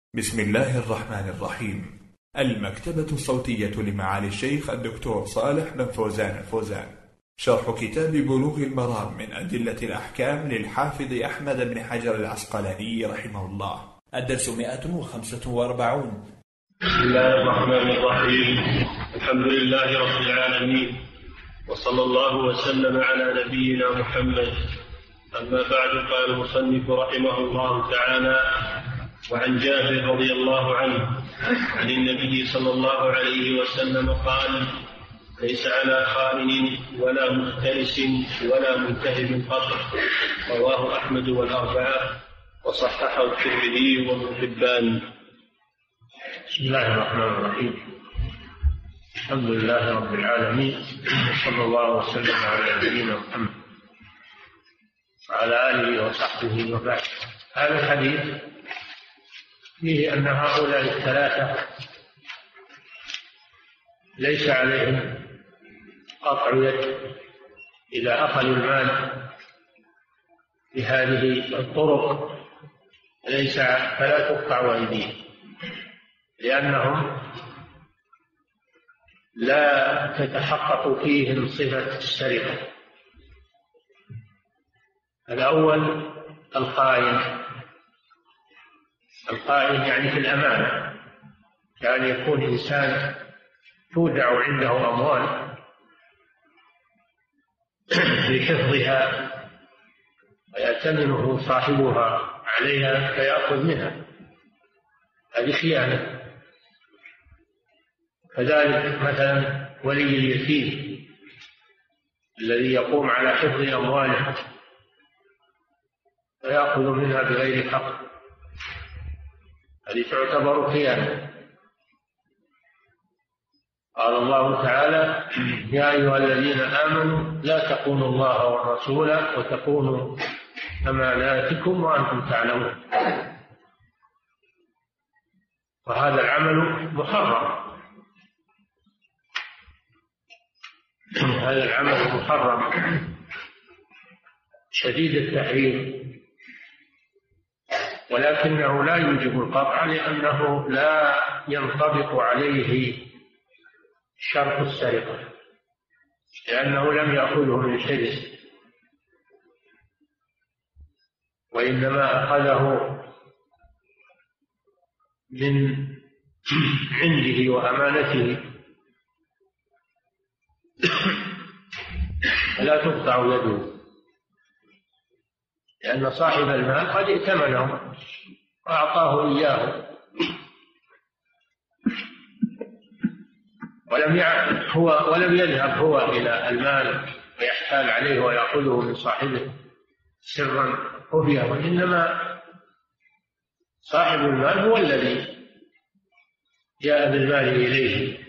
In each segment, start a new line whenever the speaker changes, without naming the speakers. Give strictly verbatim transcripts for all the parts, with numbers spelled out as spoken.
بسم الله الرحمن الرحيم. المكتبة الصوتية لمعالي الشيخ الدكتور صالح بن فوزان الفوزان، شرح كتاب بلوغ المرام من أدلة الأحكام للحافظ أحمد بن حجر العسقلاني رحمه الله، الدرس مئة وخمسة وأربعون.
بسم الله الرحمن الرحيم. الحمد لله رب العالمين، وصلى الله وسلم على نبينا محمد. أما بعد، قال المصنف رحمه الله تعالى: وعن جابر رضي الله عنه عن النبي صلى الله عليه وسلم قال: ليس على خائن ولا مختلس ولا منتهب قطع. رواه أحمد والأربعة، وصححه الترمذي وابن حبان.
بسم الله الرحمن الرحيم. الحمد لله رب العالمين، وصلى الله وسلم على نبينا محمد وعلى آله وصحبه وبعد. هذا الحديث فيه أن هؤلاء الثلاثة ليس عليهم قطع يد إذا أخذوا المال بهذه الطرق، ليس فلا تقطع أيديهم، لأنهم لا تتحقق فيهم صفة السرقة. الأول الخائن. الخائن يعني في الأمانة، كان يكون إنسان تودع عنده أموال لحفظها ويأتمنه صاحبها عليها فيأخذ منها، هذه خيانة. كذلك مثلا ولي اليتيم الذي يقوم على حفظ أمواله فيأخذ منها بغير حق، هذه تعتبر خيانة. قال الله تعالى: يا أيها الذين آمنوا لا تخونوا الله والرسول وتخونوا أماناتكم وأنتم تعلمون. وهذا العمل محرم، هذا العمل محرم شديد التحريم، ولكنه لا يوجب القطع، لأنه لا ينطبق عليه شرط السرقة، لأنه لم يأخذه من حرص، وإنما أخذه من عنده وأمانته، فلا تقطع يده، لأن صاحب المال قد ائتمنه وأعطاه إياه ولم يعرف هو ولم يذهب هو إلى المال ويحتال عليه ويأخذه من صاحبه سرا خفيا، وإنما صاحب المال هو الذي جاء بالمال إليه.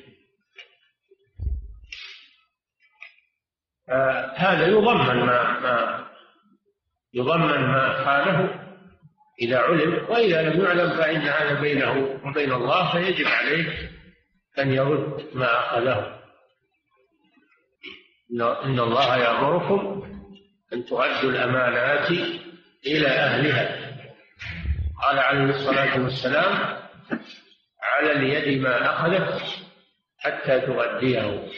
هذا يضمن ما, ما يضمن ما خانه إذا علم، وإذا لم يعلم فإن هذا بينه وبين الله، فيجب عليه أن يرد ما أخذه. إن الله يأمركم أن تؤدوا الأمانات إلى أهلها. قال عليه الصلاة والسلام: على اليد ما أخذت حتى تؤديه.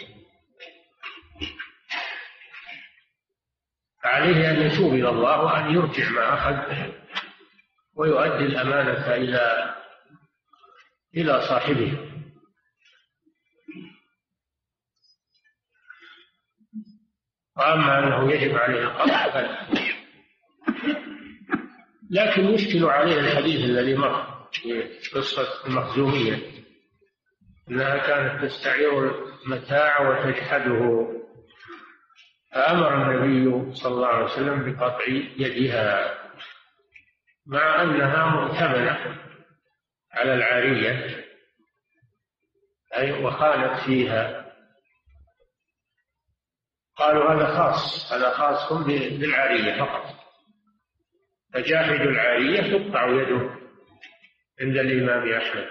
فعليه أن يتوب إلى الله وأن يرجع ما أخذ ويؤدي الأمانة إلى إلى صاحبه. وأما أنه يجب عليه القطع فلا. لكن يشكل عليه الحديث الذي مر في قصة المخزومية، أنها كانت تستعير المتاع وتجحده، فأمر النبي صلى الله عليه وسلم بقطع يدها، مع أنها مؤتمنة على العارية أي وخانت فيها. قالوا هذا خاص هذا خاص بالعارية فقط، فجاحد العارية تقطع يده عند الإمام أحمد.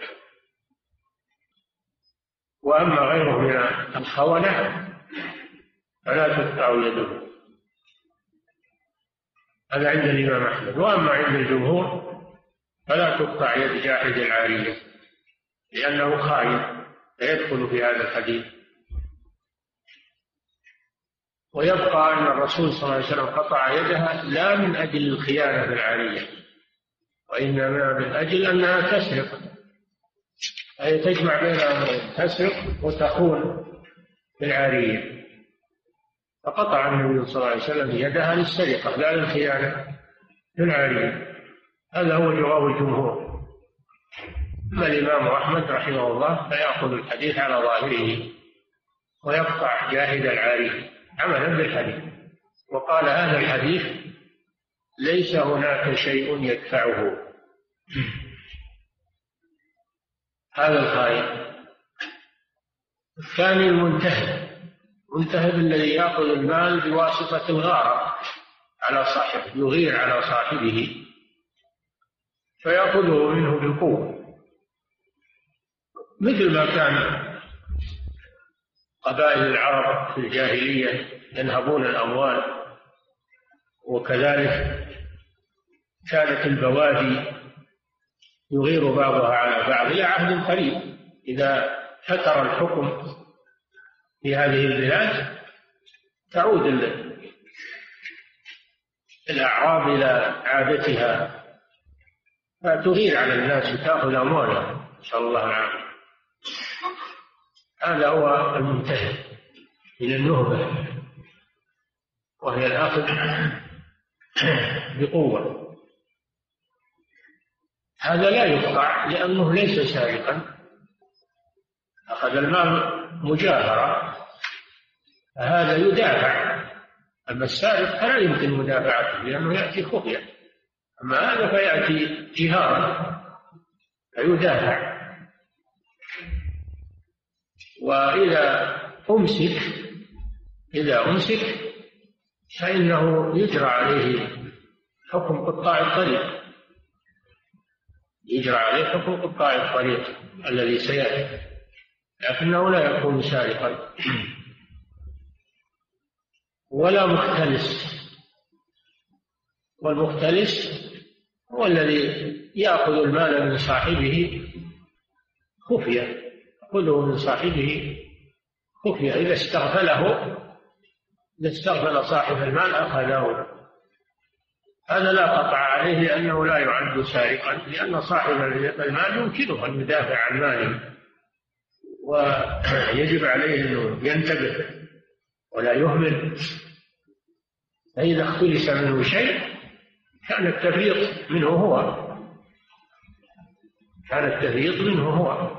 وأما غيره من الخونة فلا تقطع يده، هذا عند الإمام أحمد. وأما عند الجمهور فلا تقطع يد جاحد العارية لأنه خائن فيدخل في هذا الحديث. ويبقى أن الرسول صلى الله عليه وسلم قطع يدها لا من أجل الخيانة في العارية، وإنما من أجل أنها تسرق، أي تجمع بين أمرين، تسرق وتخون في العارية، فقطع النبي صلى الله عليه وسلم يدها للسرقة لا للخيانة في العارية. هذا هو جواب الجمهور. أما الإمام أحمد رحمه الله فيأخذ الحديث على ظاهره ويقطع جاهد العارية عملا بالحديث، وقال هذا الحديث ليس هناك شيء يدفعه. هذا الخائن. الثاني المنتهب، المنتهب الذي يأخذ المال بواسطة الغارة على صاحبه، يغير على صاحبه فيأخذه منه بالقوة، مثل ما كان قبائل العرب في الجاهلية ينهبون الأموال، وكذلك كانت البوادي يغير بعضها على بعض إلى عهد قريب. إذا فتر الحكم في هذه البلاد تعود الأعراب إلى عادتها فتغير على الناس وتأخذ أموالهم، نسأل الله العافية. هذا هو المنتهب من النهبة، وهي الأخذ بقوة. هذا لا يقطع لأنه ليس سارقا، أخذ المال مجاهرة، فهذا يدافع. أما السارق فلا يمكن مدافعته لأنه يأتي خفية، أما هذا فيأتي جهارا فيدافع. وإذا أمسك إذا أمسك فإنه يجرى عليه حكم قطاع الطريق، يجرى عليه حكم قطاع الطريق الذي سيأتي، لكنه لا يكون سارقا ولا مختلس. والمختلس هو الذي يأخذ المال من صاحبه خفية، يأخذه من صاحبه خفية. إذا استغفله إذا استغفل صاحب المال أخذه. هذا لا قطع عليه لأنه لا يعد سارقا، لأن صاحب المال يمكنه أن يدافع عن ماله، ويجب عليه أنه ينتبه ولا يهمل. فإذا اختلس منه شيء كان التفريط منه هو كان التفريط منه هو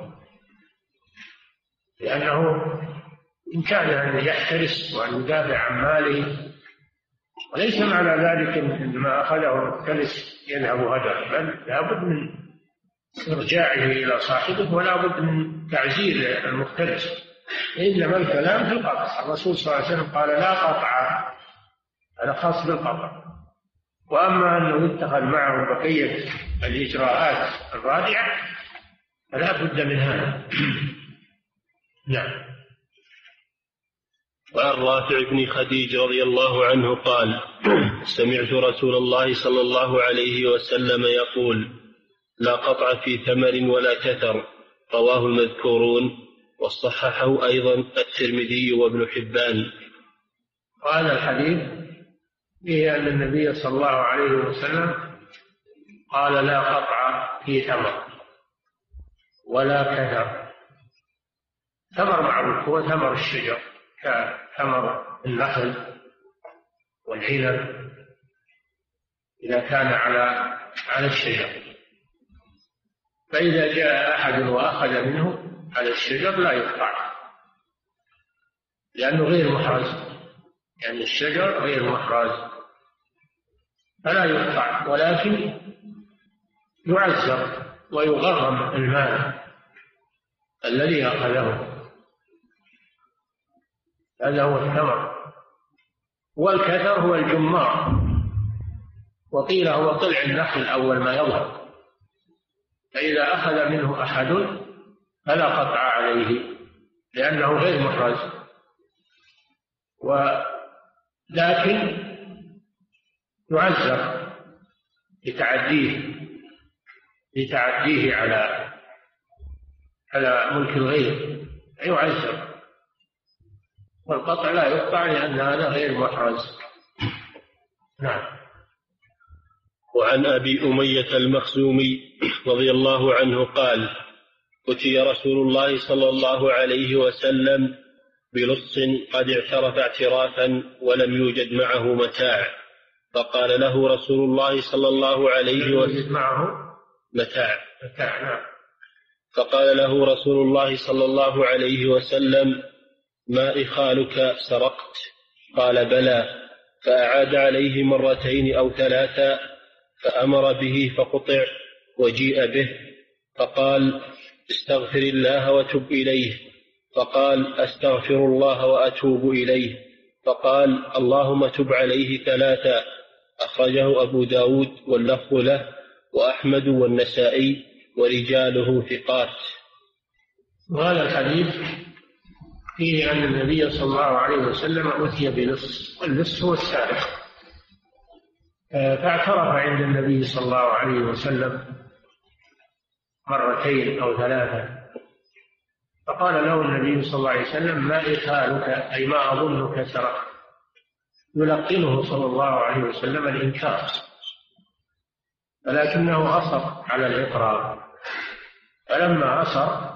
لأنه إن كان أن يحترس وأن يدافع عن ماله، وليس معنى ذلك أن ما أخذه المختلس يذهب هدر، بل لا بد من إرجاعه إلى صاحبه ولا بد من تعزير المختلس. إنما الكلام في القطع. الرسول صلى الله عليه وسلم قال لا قطع، هذا خاص بالقطع. وأما أنه يتخذ معه بقية الإجراءات الرادعة فلا بد من هذا. نعم.
وعن رافع بن خديج رضي الله عنه قال سمعت رسول الله صلى الله عليه وسلم يقول لا قطع في ثمر ولا كثر، رواه المذكورون، وصححه أيضا الترمذي وابن حبان.
وهذا الحديث فيه أن النبي صلى الله عليه وسلم قال لا قطع في ثمر ولا كثر. ثمر معروف هو ثمر الشجر كثمر النخل والعنب إذا كان على على الشجر، فإذا جاء أحد وأخذ منه على الشجر لا يقطع لأنه غير محرز، يعني الشجر غير محرز فلا يقطع، ولكن يعزر ويغرم المال الذي أخذه. هذا هو الثمر. والكثر هو الجمار، وقيل هو طلع النخل أول ما يظهر، فإذا أخذ منه أحد فلا قطع عليه لأنه غير محرز، ولكن يعزر بتعديه لتعديه على على ملك الغير يعذر، والقطع لا يقطع لأن هذا غير محرز. نعم.
وعن أبي أمية المخزومي رضي الله عنه قال: أتي رسول الله صلى الله عليه وسلم بلص قد اعترف اعترافا ولم يوجد معه متاع، فقال له رسول الله صلى الله عليه وسلم
معه
متاع
متاع نعم.
فقال له رسول الله صلى الله عليه وسلم: ما إخالك سرقت؟ قال: بلى. فأعاد عليه مرتين أو ثلاثا، فأمر به فقطع وجيء به، فقال: استغفر الله وتب إليه. فقال: أستغفر الله وأتوب إليه. فقال: اللهم تب عليه ثلاثا. أخرجه أبو داود واللفظ له وأحمد والنسائي ورجاله ثقات.
وهذا الحديث فيه أن النبي صلى الله عليه وسلم أتي بلص، واللص هو السارق، فاعترف عند النبي صلى الله عليه وسلم مرتين أو ثلاثة، فقال له النبي صلى الله عليه وسلم: ما إخالك؟ أي ما أظنك سرقت، يلقنه صلى الله عليه وسلم الإنكار، ولكنه أصر على الإقرار. فلما أصر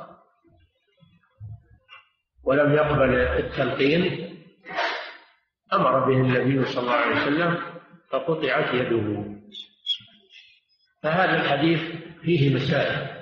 ولم يقبل التلقين أمر به النبي صلى الله عليه وسلم فقطعت يده. فهذا الحديث فيه مسائل.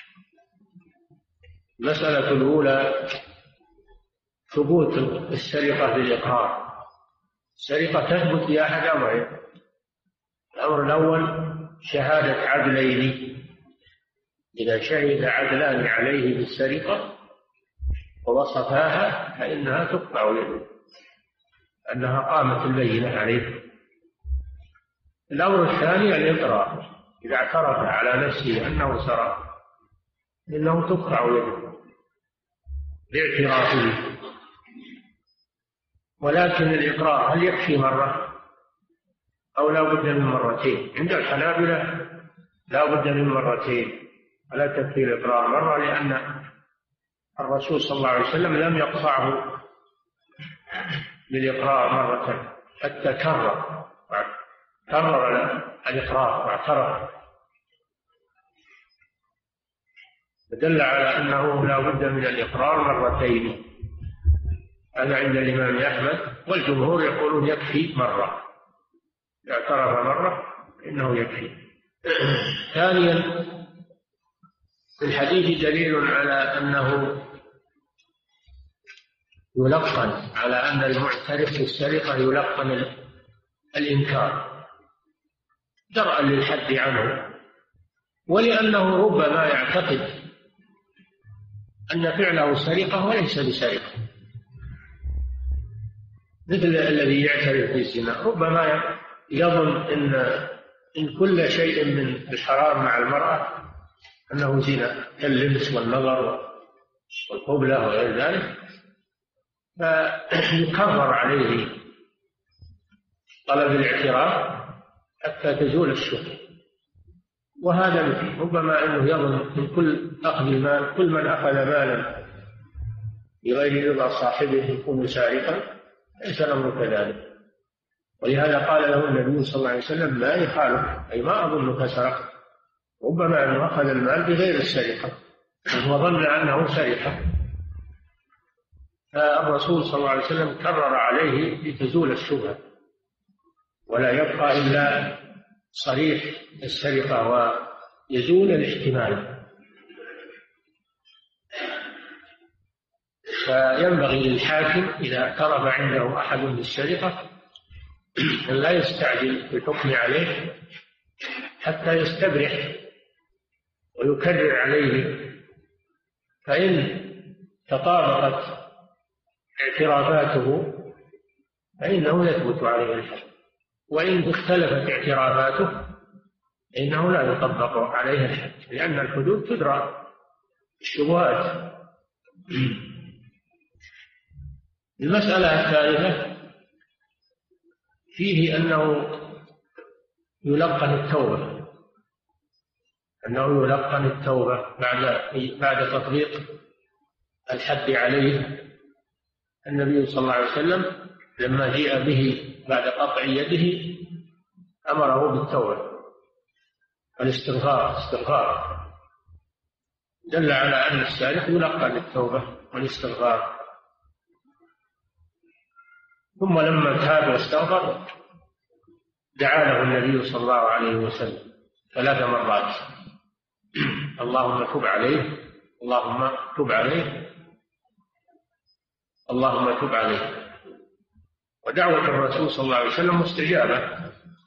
المسألة الأولى ثبوت السرقة بالإقرار. السرقة تثبت بأحد أمرين: الأمر الأول شهادة عدلين، إذا شهد عدلان عليه بالسرقة ووصفاها فإنها تقطع يده، أنها قامت البينة عليه. الأمر الثاني الإقرار، إذا اعترف على نفسه أنه سرق إنه تقطع يده باعترافه. ولكن الإقرار هل يكفي مرة أو لا بد من مرتين؟ عند الحنابلة لا بد من مرتين، ولا تكفي الإقرار مرة، لأن الرسول صلى الله عليه وسلم لم يقطعه بالإقرار مرة، حتى كرر كرر الإقرار واعترف، فدل على أنه لا بد من الإقرار مرتين. هذا عند الإمام أحمد، والجمهور يقولون يكفي مرة، إذا اعترف مرة إنه يكفي. ثانيا في الحديث دليل على أنه يلقن، على أن المعترف بالسرقة يلقن الإنكار درءا للحد عنه، ولأنه ربما يعتقد أن فعله سرقة وليس بسرقة، مثل الذي يعترف بالزنا ربما يظن إن إن كل شيء من الحرام مع المرأة أنه زنا، كاللمس والنظر والقبلة وغير ذلك، فيكرر عليه طلب الاعتراف حتى تزول الشبهة. وهذا مثل ربما أنه يظن من كل أخذ المال، كل من أخذ مالا بغير رضا صاحبه يكون سارقا، ليس الأمر كذلك. ولهذا قال له النبي صلى الله عليه وسلم: ما يخالك؟ أي ما أظنك سرقت. ربما أنه أخذ المال بغير السرقة وظن أنه سرقة، فالرسول صلى الله عليه وسلم كرر عليه لتزول الشبهة، ولا يبقى إلا صريح السرقة ويزول الاحتمال. فينبغي للحاكم إذا اعترف عنده أحد بالسرقة أن لا يستعجل بالحكم عليه حتى يستبرح ويكرر عليه، فإن تطابقت اعترافاته فإنه يثبت عليه الحد، وإن اختلفت اعترافاته فإنه لا يطبق عليه الحد، لأن الحدود تدرى الشبهات. المسألة الثالثة فيه أنه يلقن التوبة، أنه يلقن التوبة بعد بعد تطبيق الحد عليه. النبي صلى الله عليه وسلم لما جيء به بعد قطع يده أمره بالتوبة والاستغفار استغفار دل على أن السارق يلقن التوبة والاستغفار. ثم لما تاب واستغفر دعا له النبي صلى الله عليه وسلم ثلاث مرات: اللهم تب عليه، اللهم تب عليه، اللهم تب عليه. ودعوة الرسول صلى الله عليه وسلم مستجابة،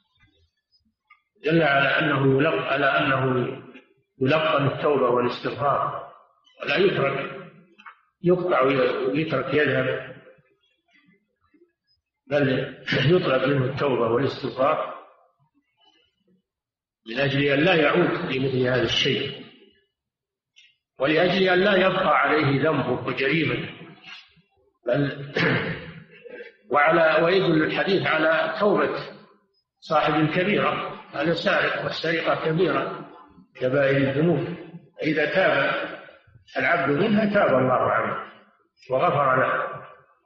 دل على أنه يلقى على أنه يلقن التوبة والاستغفار، ولا يترك يقطع ويترك يذهب، بل يطلب منه التوبة والاستغفار من أجل أن لا يعود لمثل هذا الشيء، ولأجل أن لا يبقى عليه ذنبه وجريمته، بل وعلى ويدل الحديث على توبة صاحب الكبيرة. هذا سارق، والسرقة كبيرة كبائر الذنوب، إذا تاب العبد منها تاب الله عنه وغفر له.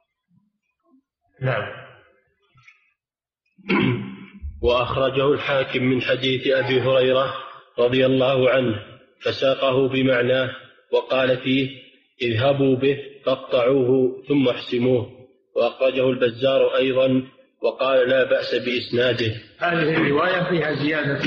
نعم.
وأخرجه الحاكم من حديث أبي هريرة رضي الله عنه فساقه بمعناه، وقال فيه: اذهبوا به فاقطعوه ثم احسموه. وأخرجه البزار أيضا وقال لا بأس بإسناده.
هذه الرواية فيها زيادة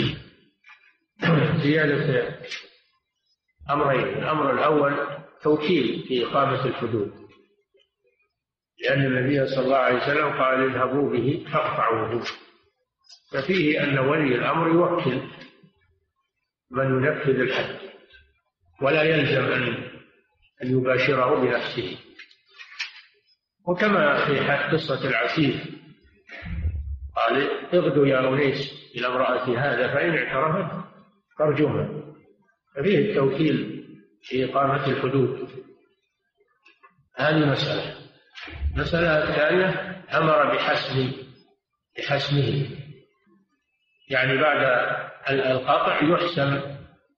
زيادة أمرين: الأمر الأول توكيل في إقامة الحدود، لأن النبي صلى الله عليه وسلم قال اذهبوا به فاقطعوه، ففيه أن ولي الأمر يوكل من ينفذ الحد ولا يلزم أن يباشره بنفسه. وكما في قصة العسير قال: اغدوا يا أنيس إلى امرأة هذا فإن اعترفت فارجمها، ففيه التوكيل في إقامة الحدود. هذه مسألة. المسألة الثانية أمر بحسم بحسمه، يعني بعد القطع يحسم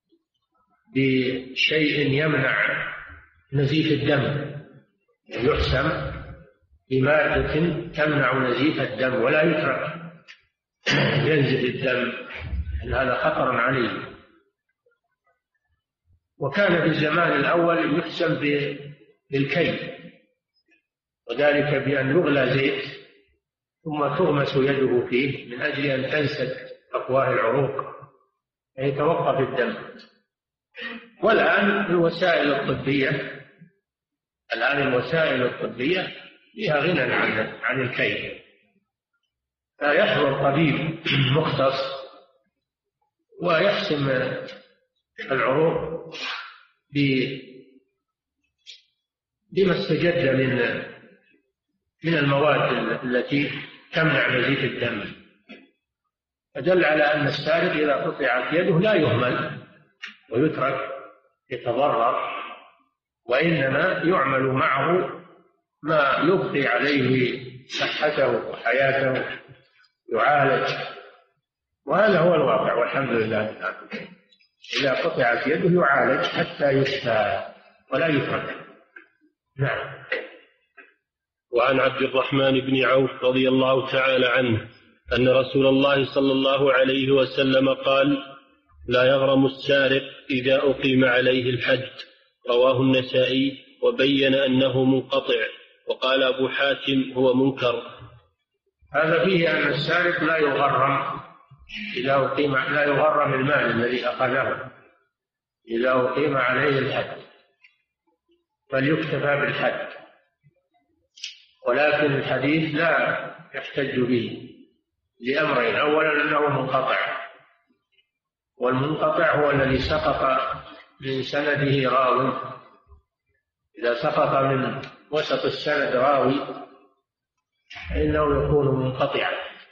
بشيء يمنع نزيف الدم، يحسم بمادة تمنع نزيف الدم ولا يترك ينزف الدم، أن هذا خطر عليه. وكان في الزمان الأول يحسم بالكي، وذلك بأن يغلى زيت ثم تغمس يده فيه من أجل أن تنسد أفواه العروق فيتوقف الدم. والآن الوسائل الطبية الآن الوسائل الطبية فيها غنى عن عن الكي، فيحضر طبيب مختص ويحسم العروق بما استجد من من المواد التي تمنع نزيف الدم. فدل على أن السارق إذا قطعت يده لا يهمل ويترك يتضرر، وإنما يعمل معه ما يبقي عليه صحته وحياته، يعالج. وهذا هو الواقع والحمد لله. إذا قطعت يده يعالج حتى يشفى ولا يترك. نعم.
وعن عبد الرحمن بن عوف رضي الله تعالى عنه أن رسول الله صلى الله عليه وسلم قال: لا يغرم السارق إذا أقيم عليه الحد. رواه النسائي وبين أنه منقطع، وقال أبو حاتم هو منكر.
هذا فيه أن السارق لا يغرم إذا أقيم لا يغرم المال الذي أخذه إذا أقيم عليه الحد، فليكتفى بالحد. ولكن الحديث لا يحتج به لأمرين: أولا أنه منقطع، والمنقطع هو الذي سقط من سنده راوي. إذا سقط من وسط السند راوي فإنه يكون منقطعا،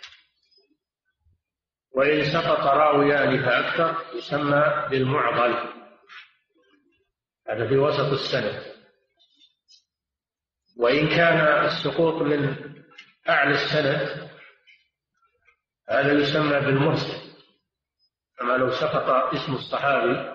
وإن سقط راويان فأكثر يسمى بالمعضل، هذا في وسط السند. وإن كان السقوط من أعلى السند هذا يسمى بالمرسل، كما لو سقط اسم الصحابي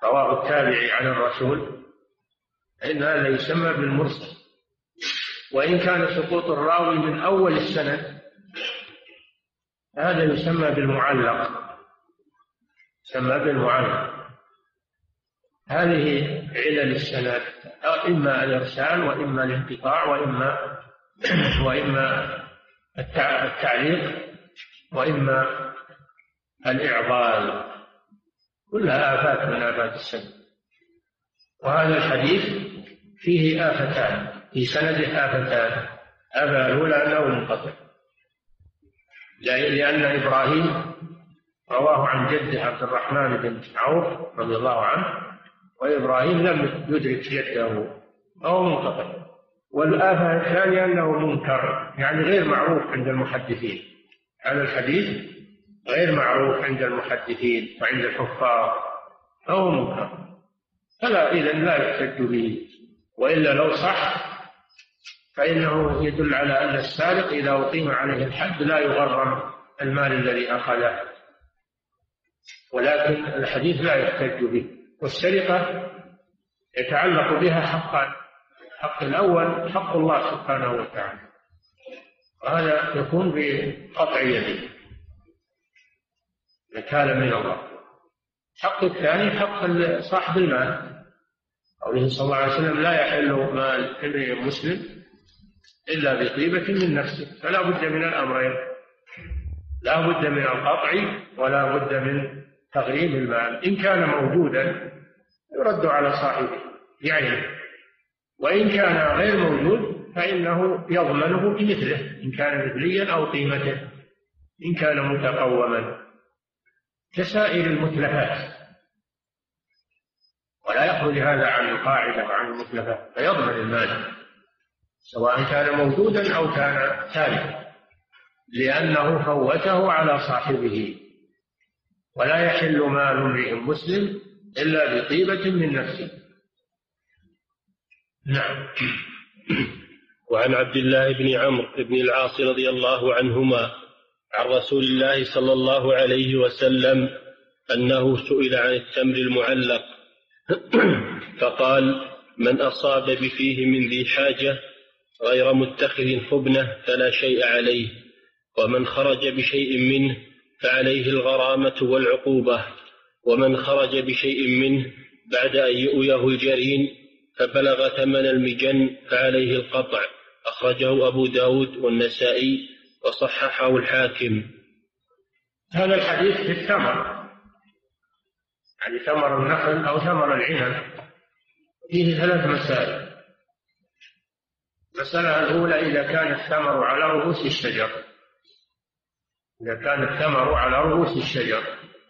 رواه التابعي عن الرسول فإن هذا يسمى بالمرسل. وإن كان سقوط الراوي من أول السند هذا يسمى بالمعلق، يسمى بالمعلق. هذه علل السند، إما الإرسال وإما الانقطاع وإما وإما التعليق وإما الإعضال، كلها آفات من آفات السند. وهذا الحديث فيه آفتان، في سنده آفتان. آفة الأولى أنه منقطع، لأن إبراهيم رواه عن جده عبد الرحمن بن عوف رضي الله عنه، وإبراهيم لم يدرك جده فهو منقطع. والآفة الثانية أنه منكر، يعني غير معروف عند المحدثين. هذا الحديث غير معروف عند المحدثين وعند الحفاظ فهو منكر، فلا إذن لا يحتج به. وإلا لو صح فإنه يدل على أن السارق إذا أقيم عليه الحد لا يغرم المال الذي أخذه، ولكن الحديث لا يحتج به. والسرقة يتعلق بها حقان: الحق الأول حق الله سبحانه وتعالى، وهذا يكون بقطع يده نكالا من الله. الحق الثاني حق صاحب المال، قوله صلى الله عليه وسلم: لا يحل مال امرئ مسلم إلا بطيبة من نفسه. فلا بد من الأمرين، لا بد من القطع ولا بد من تغريم المال. إن كان موجودا يرد على صاحبه يعني، وإن كان غير موجود فإنه يضمنه بمثله، إن كان مثليا أو قيمته، إن كان متقوما كسائر المتلفات. ولا يخرج هذا عن القاعدة وعن المتلفات، فيضمن المال سواء كان موجودا أو كان تالفا، لأنه فوته على صاحبه. ولا يحل مال امرئ مسلم إلا بطيبة من نفسه. نعم.
وعن عبد الله بن عمرو بن العاص رضي الله عنهما عن رسول الله صلى الله عليه وسلم أنه سئل عن التمر المعلق فقال: من أصاب بفيه من ذي حاجة غير متخذ خبنة فلا شيء عليه، ومن خرج بشيء منه فعليه الغرامة والعقوبة، ومن خرج بشيء منه بعد أن يؤويه الجرين فبلغ ثمن المجن فعليه القطع. أخرجه أبو داود والنسائي وصححه الحاكم.
هذا الحديث في الثمر، يعني ثمر النخل أو ثمر العنب، فيه ثلاث مسائل. المسألة الأولى: إذا كان الثمر على رؤوس الشجر، إذا كان الثمر على رؤوس الشجر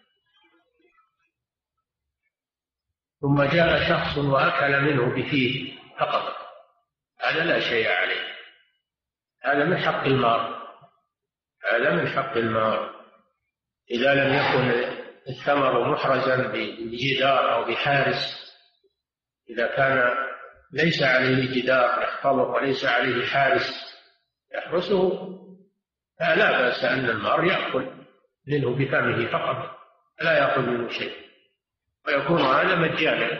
ثم جاء شخص وأكل منه بفيه فقط، هذا لا شيء عليه، هذا من حق المار، هذا من حق المار. إذا لم يكن الثمر محرزا بجدار أو بحارس، إذا كان ليس عليه جدار يحفظه وليس عليه حارس يحرسه فلا بأس أن المار يأكل منه بفمه فقط، لا يأكل منه شيء، ويكون هذا مجانا.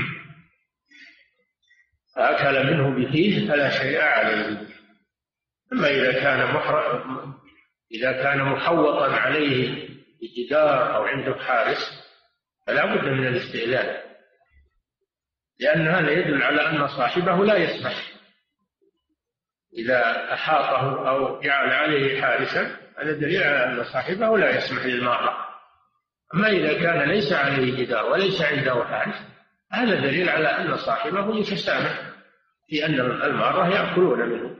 فأكل منه بفيه فلا شيء عليه. أما إذا كان محر... إذا كان محوطا عليه بجدار أو عنده حارس فلا بد من الاستئذان، لأن هذا يدل على أن صاحبه لا يسمح. إذا أحاطه أو جعل عليه حارسا هذا دليل على أن صاحبه لا يسمح للمارة. أما إذا كان ليس عليه جدار وليس عنده حارس هذا دليل على أن صاحبه يتسامح في أن المارة يأكلون منه.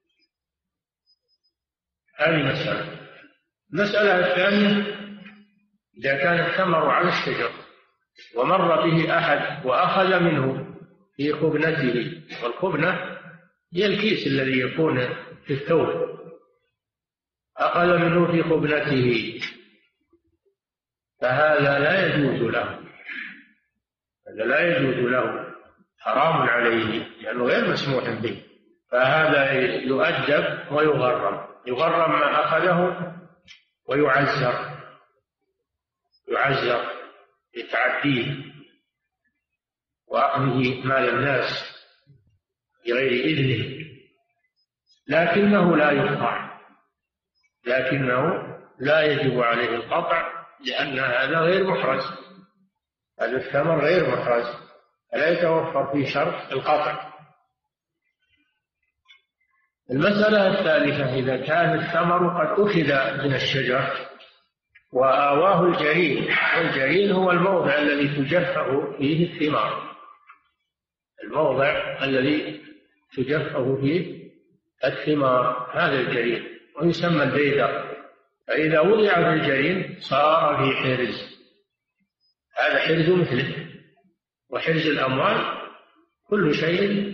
هذه مسألة. المسألة الثانية: إذا كان الثمر على الشجر ومر به أحد وأخذ منه في خبنته، والخبنة هي الكيس الذي يكون في الثوب، أخذ منه في خبنته فهذا لا يجوز له، هذا لا يجوز له، حرام عليه لأنه غير مسموح به. فهذا يؤدب ويغرم، يغرم ما أخذه ويعزر، يعزر لتعديه وأخذه مال الناس بغير إذنه، لكنه لا يقطع، لكنه لا يجب عليه القطع، لأن هذا غير محرز، هذا الثمر غير محرز، فلا يتوفر فيه شرط القطع. المسألة الثالثة: إذا كان الثمر قد أخذ من الشجر وآواه الجرين، والجرين هو الموضع الذي تجفف فيه الثمار، الموضع الذي تجفف فيه الثمار هذا الجرين، ويسمى البيدر. فإذا وضع في الجرين صار في حرز، هذا حرز مثله. وحرز الأموال كل شيء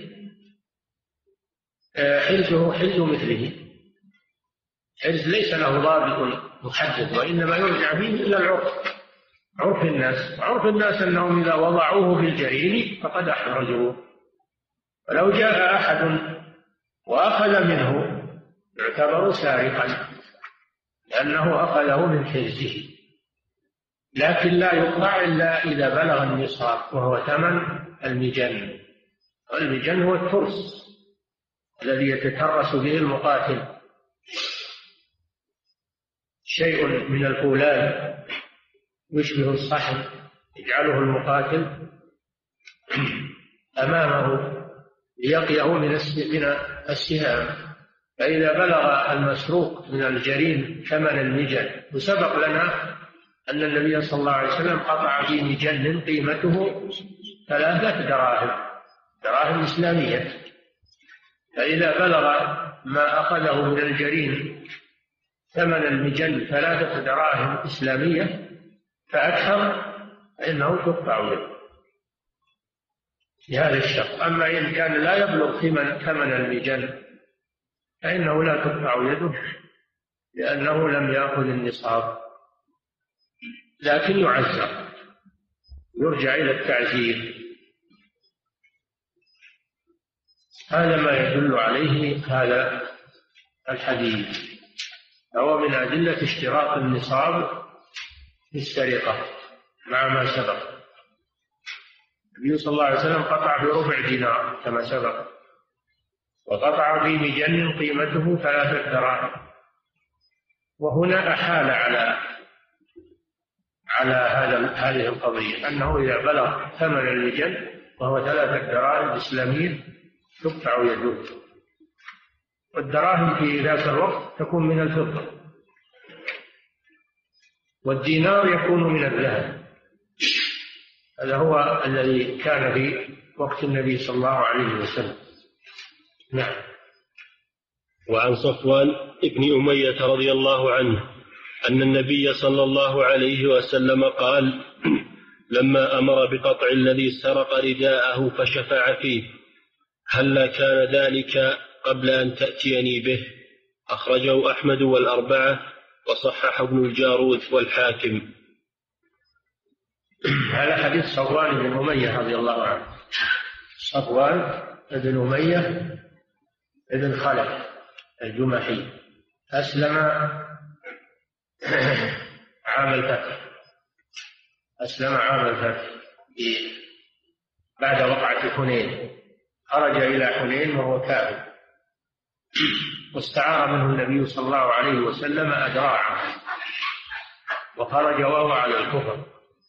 حرزه حرز مثله، حرز ليس له ضابط محدد، وإنما يرجع فيه إلى العرف، عرف الناس. عرف الناس أنهم إذا وضعوه في الجرين فقد أحرزوه، فلو جاء أحد وأخذ منه يعتبر سارقا، لأنه أخذه من حرزه، لكن لا يقطع إلا إذا بلغ النصاب، وهو ثمن المجن. والمجن هو الترس الذي يتترس به المقاتل، شيء من الفولاذ يشبه الصحن يجعله المقاتل أمامه ليقيه من السهام. فإذا بلغ المسروق من الجرين ثمن المجن، وسبق لنا أن النبي صلى الله عليه وسلم قطع في مجن قيمته ثلاثة دراهم دراهم إسلامية، فإذا بلغ ما أخذه من الجرين ثمن المجن ثلاثة دراهم إسلامية فأكثر فإنه تقطع يده لهذا الشخص. أما إن كان لا يبلغ ثمن ثمن المجن فإنه لا تقطع يده، لأنه لم يأخذ النصاب، لكن يعزر، يرجع إلى التعزير. هذا ما يدل عليه هذا الحديث، هو من أدلة اشتراط النصاب في السرقة مع ما سبق. النبي صلى الله عليه وسلم قطع في ربع دينار كما سبق، وقطع في مجن قيمته ثلاثة دراهم، وهنا أحال على على هذا هذه القضية، أنه إذا بلغ ثمن المجن وهو ثلاثة دراهم إسلامية تقطع يده. والدراهم في ذاك الوقت تكون من الفضة، والدينار يكون من الذهب. هذا هو الذي كان في وقت النبي صلى الله عليه وسلم. نعم.
وعن صفوان ابن أمية رضي الله عنه أن النبي صلى الله عليه وسلم قال: لما أمر بقطع الذي سرق رداءه فشفع فيه، هل كان ذلك قبل أن تأتيني به؟ أخرجه أحمد والأربعة، وصحح ابن الجارود والحاكم.
هذا حديث صفوان بن أمية رضي الله عنه. صفوان بن أمية بن خلف الجمحي أسلم عام الفتح، أسلم عام الفتح بعد وقعة حنين، خرج إلى حنين وهو كافر، واستعار منه النبي صلى الله عليه وسلم أدراعه، وخرج وهو على الكفر.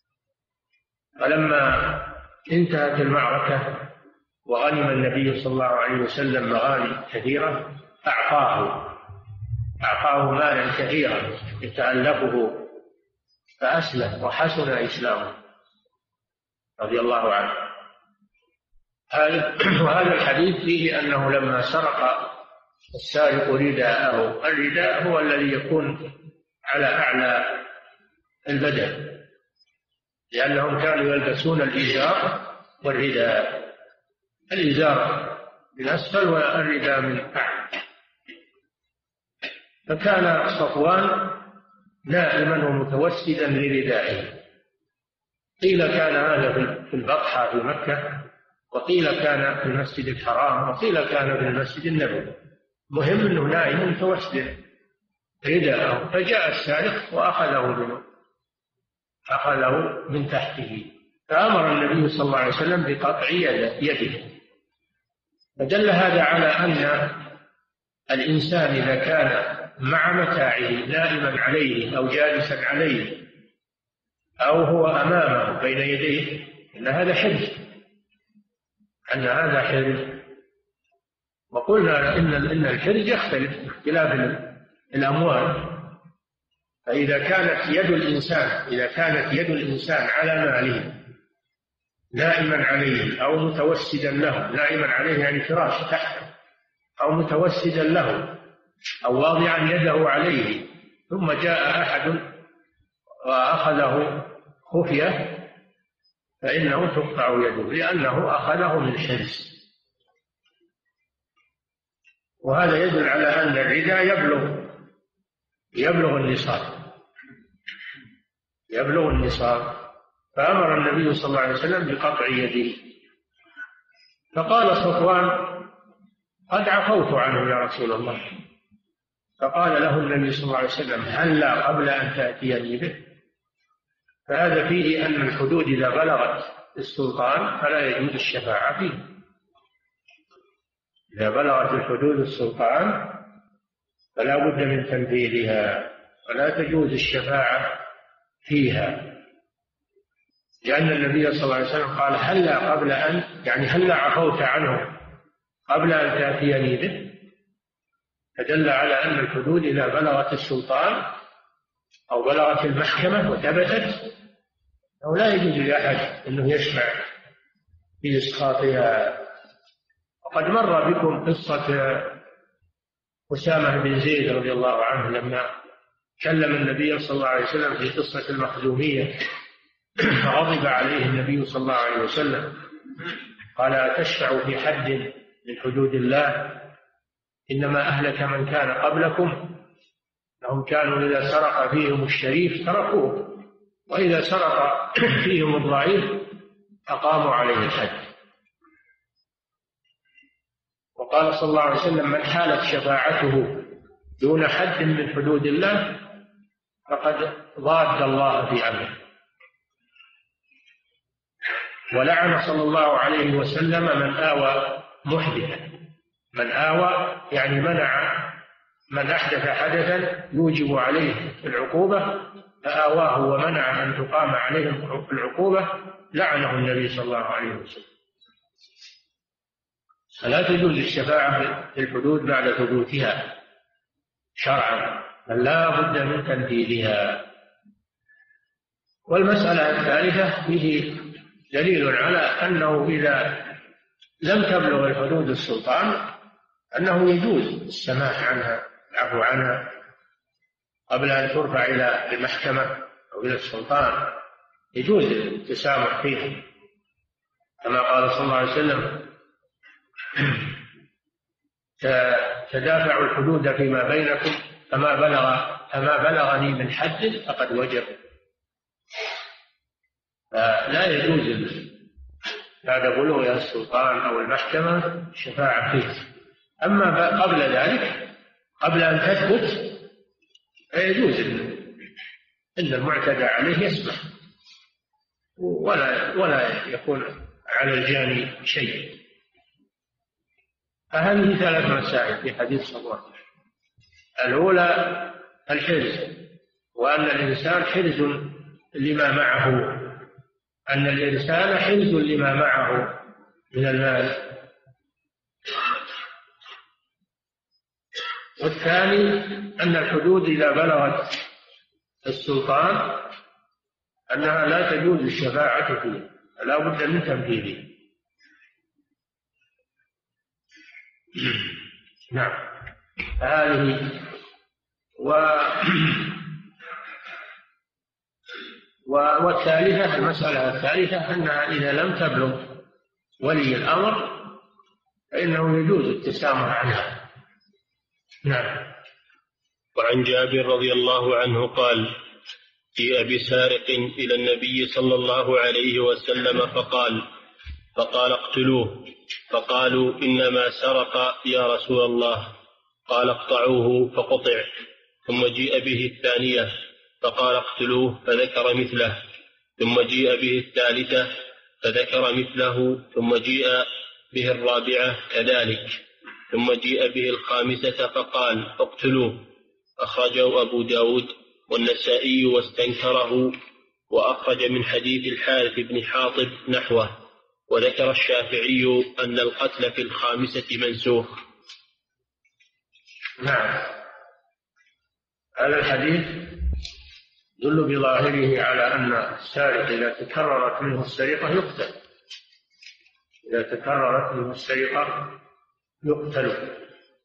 فلما انتهت المعركة وغنم النبي صلى الله عليه وسلم مغانم كثيرة أعطاه أعطاه مالا كثيرا يتألفه، فأسلم وحسن إسلامه رضي الله عنه. وهذا الحديث فيه أنه لما سرق السارق رداءه، الرداء هو الذي يكون على أعلى البدن، لأنهم كانوا يلبسون الإزار والرداء، الإزار من أسفل والرداء من أعلى. فكان صفوان نائما ومتوسدا لردائه، قيل كان هذا في البطحة في مكة، وقيل كان في المسجد الحرام، وقيل كان في المسجد النبوي، مهم أنه نائم متوسد رداءه. فجاء السارق وأخذه منه، أخذه من تحته، فأمر النبي صلى الله عليه وسلم بقطع يده. فدل هذا على أن الإنسان إذا كان مع متاعه نائما عليه أو جالسا عليه أو هو أمامه بين يديه أن هذا حرز، أن هذا حرز. وقلنا إن إن الحرز يختلف باختلاف الأموال. فإذا كانت يد الإنسان إذا كانت يد الإنسان على ماله نائما عليه أو متوسدا له، نائما عليه يعني فراش تحته، أو متوسدا له أو واضعا يده عليه، ثم جاء أحد وأخذه خفية، فإنه تقطع يده لأنه أخذه من حرز. وهذا يدل على أن الرداء يبلغ يبلغ النصاب يبلغ النصاب فأمر النبي صلى الله عليه وسلم بقطع يده. فقال صفوان: قد عفوت عنه يا رسول الله. فقال له النبي صلى الله عليه وسلم: هلا قبل أن تأتيني به. فهذا فيه أن الحدود إذا بلغت السلطان فلا يجوز الشفاعة فيه. إذا بلغت الحدود السلطان فلا بد من تنفيذها ولا تجوز الشفاعة فيها، لأن النبي صلى الله عليه وسلم قال: هلا قبل أن يعني هلا عفوت عنه قبل أن تأتيني به. فدل على أن الحدود إذا بلغت السلطان أو بلغت المحكمة وثبتت أو لا يجوز لأحد أنه يشفع في إسقاطها. وقد مر بكم قصة أسامة بن زيد رضي الله عنه لما كلم النبي صلى الله عليه وسلم في قصة المخزومية، فغضب عليه النبي صلى الله عليه وسلم، قال: أتشفع في حد من حدود الله؟ إنما أهلك من كان قبلكم أنهم كانوا إذا سرق فيهم الشريف تركوه، وإذا سرق فيهم الضعيف أقاموا عليه الحد. وقال صلى الله عليه وسلم: من حالت شفاعته دون حد من حدود الله فقد ضاد الله في أمره. ولعن صلى الله عليه وسلم من آوى محدثا. من آوى يعني منع من أحدث حدثا يوجب عليه العقوبة فآواه ومنع أن تقام عليه العقوبة لعنه النبي صلى الله عليه وسلم. فلا تجوز الشفاعة في الحدود بعد ثبوتها شرعا، بل لا بد من تنفيذها. والمسألة الثالثة فيه دليل على أنه إذا لم تبلغ الحدود السلطان أنه يجوز السماح عنها، العفو عنها قبل أن ترفع إلى المحكمة أو إلى السلطان، يجوز التسامح فيها، كما قال صلى الله عليه وسلم: تدافعوا الحدود فيما بينكم فما بلغ فما بلغني من حد فقد وجب. فلا يجوز بعد بلوغ السلطان أو المحكمة الشفاعة فيه. أما قبل ذلك قبل أن تثبت فيجوز إن المعتدى عليه يسمح ولا ولا يكون على الجاني شيء. فهذه ثلاث مسائل في حديث صفوان. الأولى الحرز، وأن الإنسان حرز لما معه، أن الإنسان حرز لما معه من المال. والثاني أن الحدود إذا بلغت السلطان أنها لا تجوز الشفاعة فيه، لا بد من تنفيذه. نعم. هذه و... و... والثالثة المسألة الثالثة أنها إذا لم تبلغ ولي الأمر فإنه يجوز التسامح عنها. نعم.
وعن جابر رضي الله عنه قال: جيء بسارق إلى النبي صلى الله عليه وسلم فقال فقال اقتلوه، فقالوا: إنما سرق يا رسول الله. قال: اقطعوه، فقطع. ثم جيء به الثانية فقال: اقتلوه، فذكر مثله. ثم جيء به الثالثة فذكر مثله، ثم جيء به الرابعة كذلك، ثم جيء به الخامسة فقال اقتلوه. أخرجه أبو داود والنسائي واستنكره، وأخرج من حديث الحارث بن حاطب نحوه. وذكر الشافعي أن القتل في الخامسة منسوخ.
نعم، هذا الحديث يدل بظاهره على أن السارق إذا تكررت منه السرقة يقتل، إذا تكررت منه السرقة يقتل.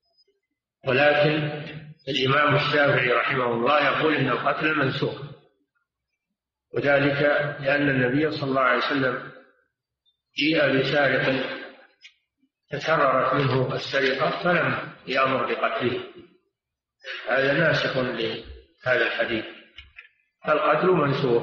ولكن الإمام الشافعي رحمه الله يقول إن القتل منسوخ، وذلك لأن النبي صلى الله عليه وسلم جيء بسارق تكررت منه السرقة فلم يأمر بقتله، هذا ناسخ لهذا الحديث، فالقتل منسوخ.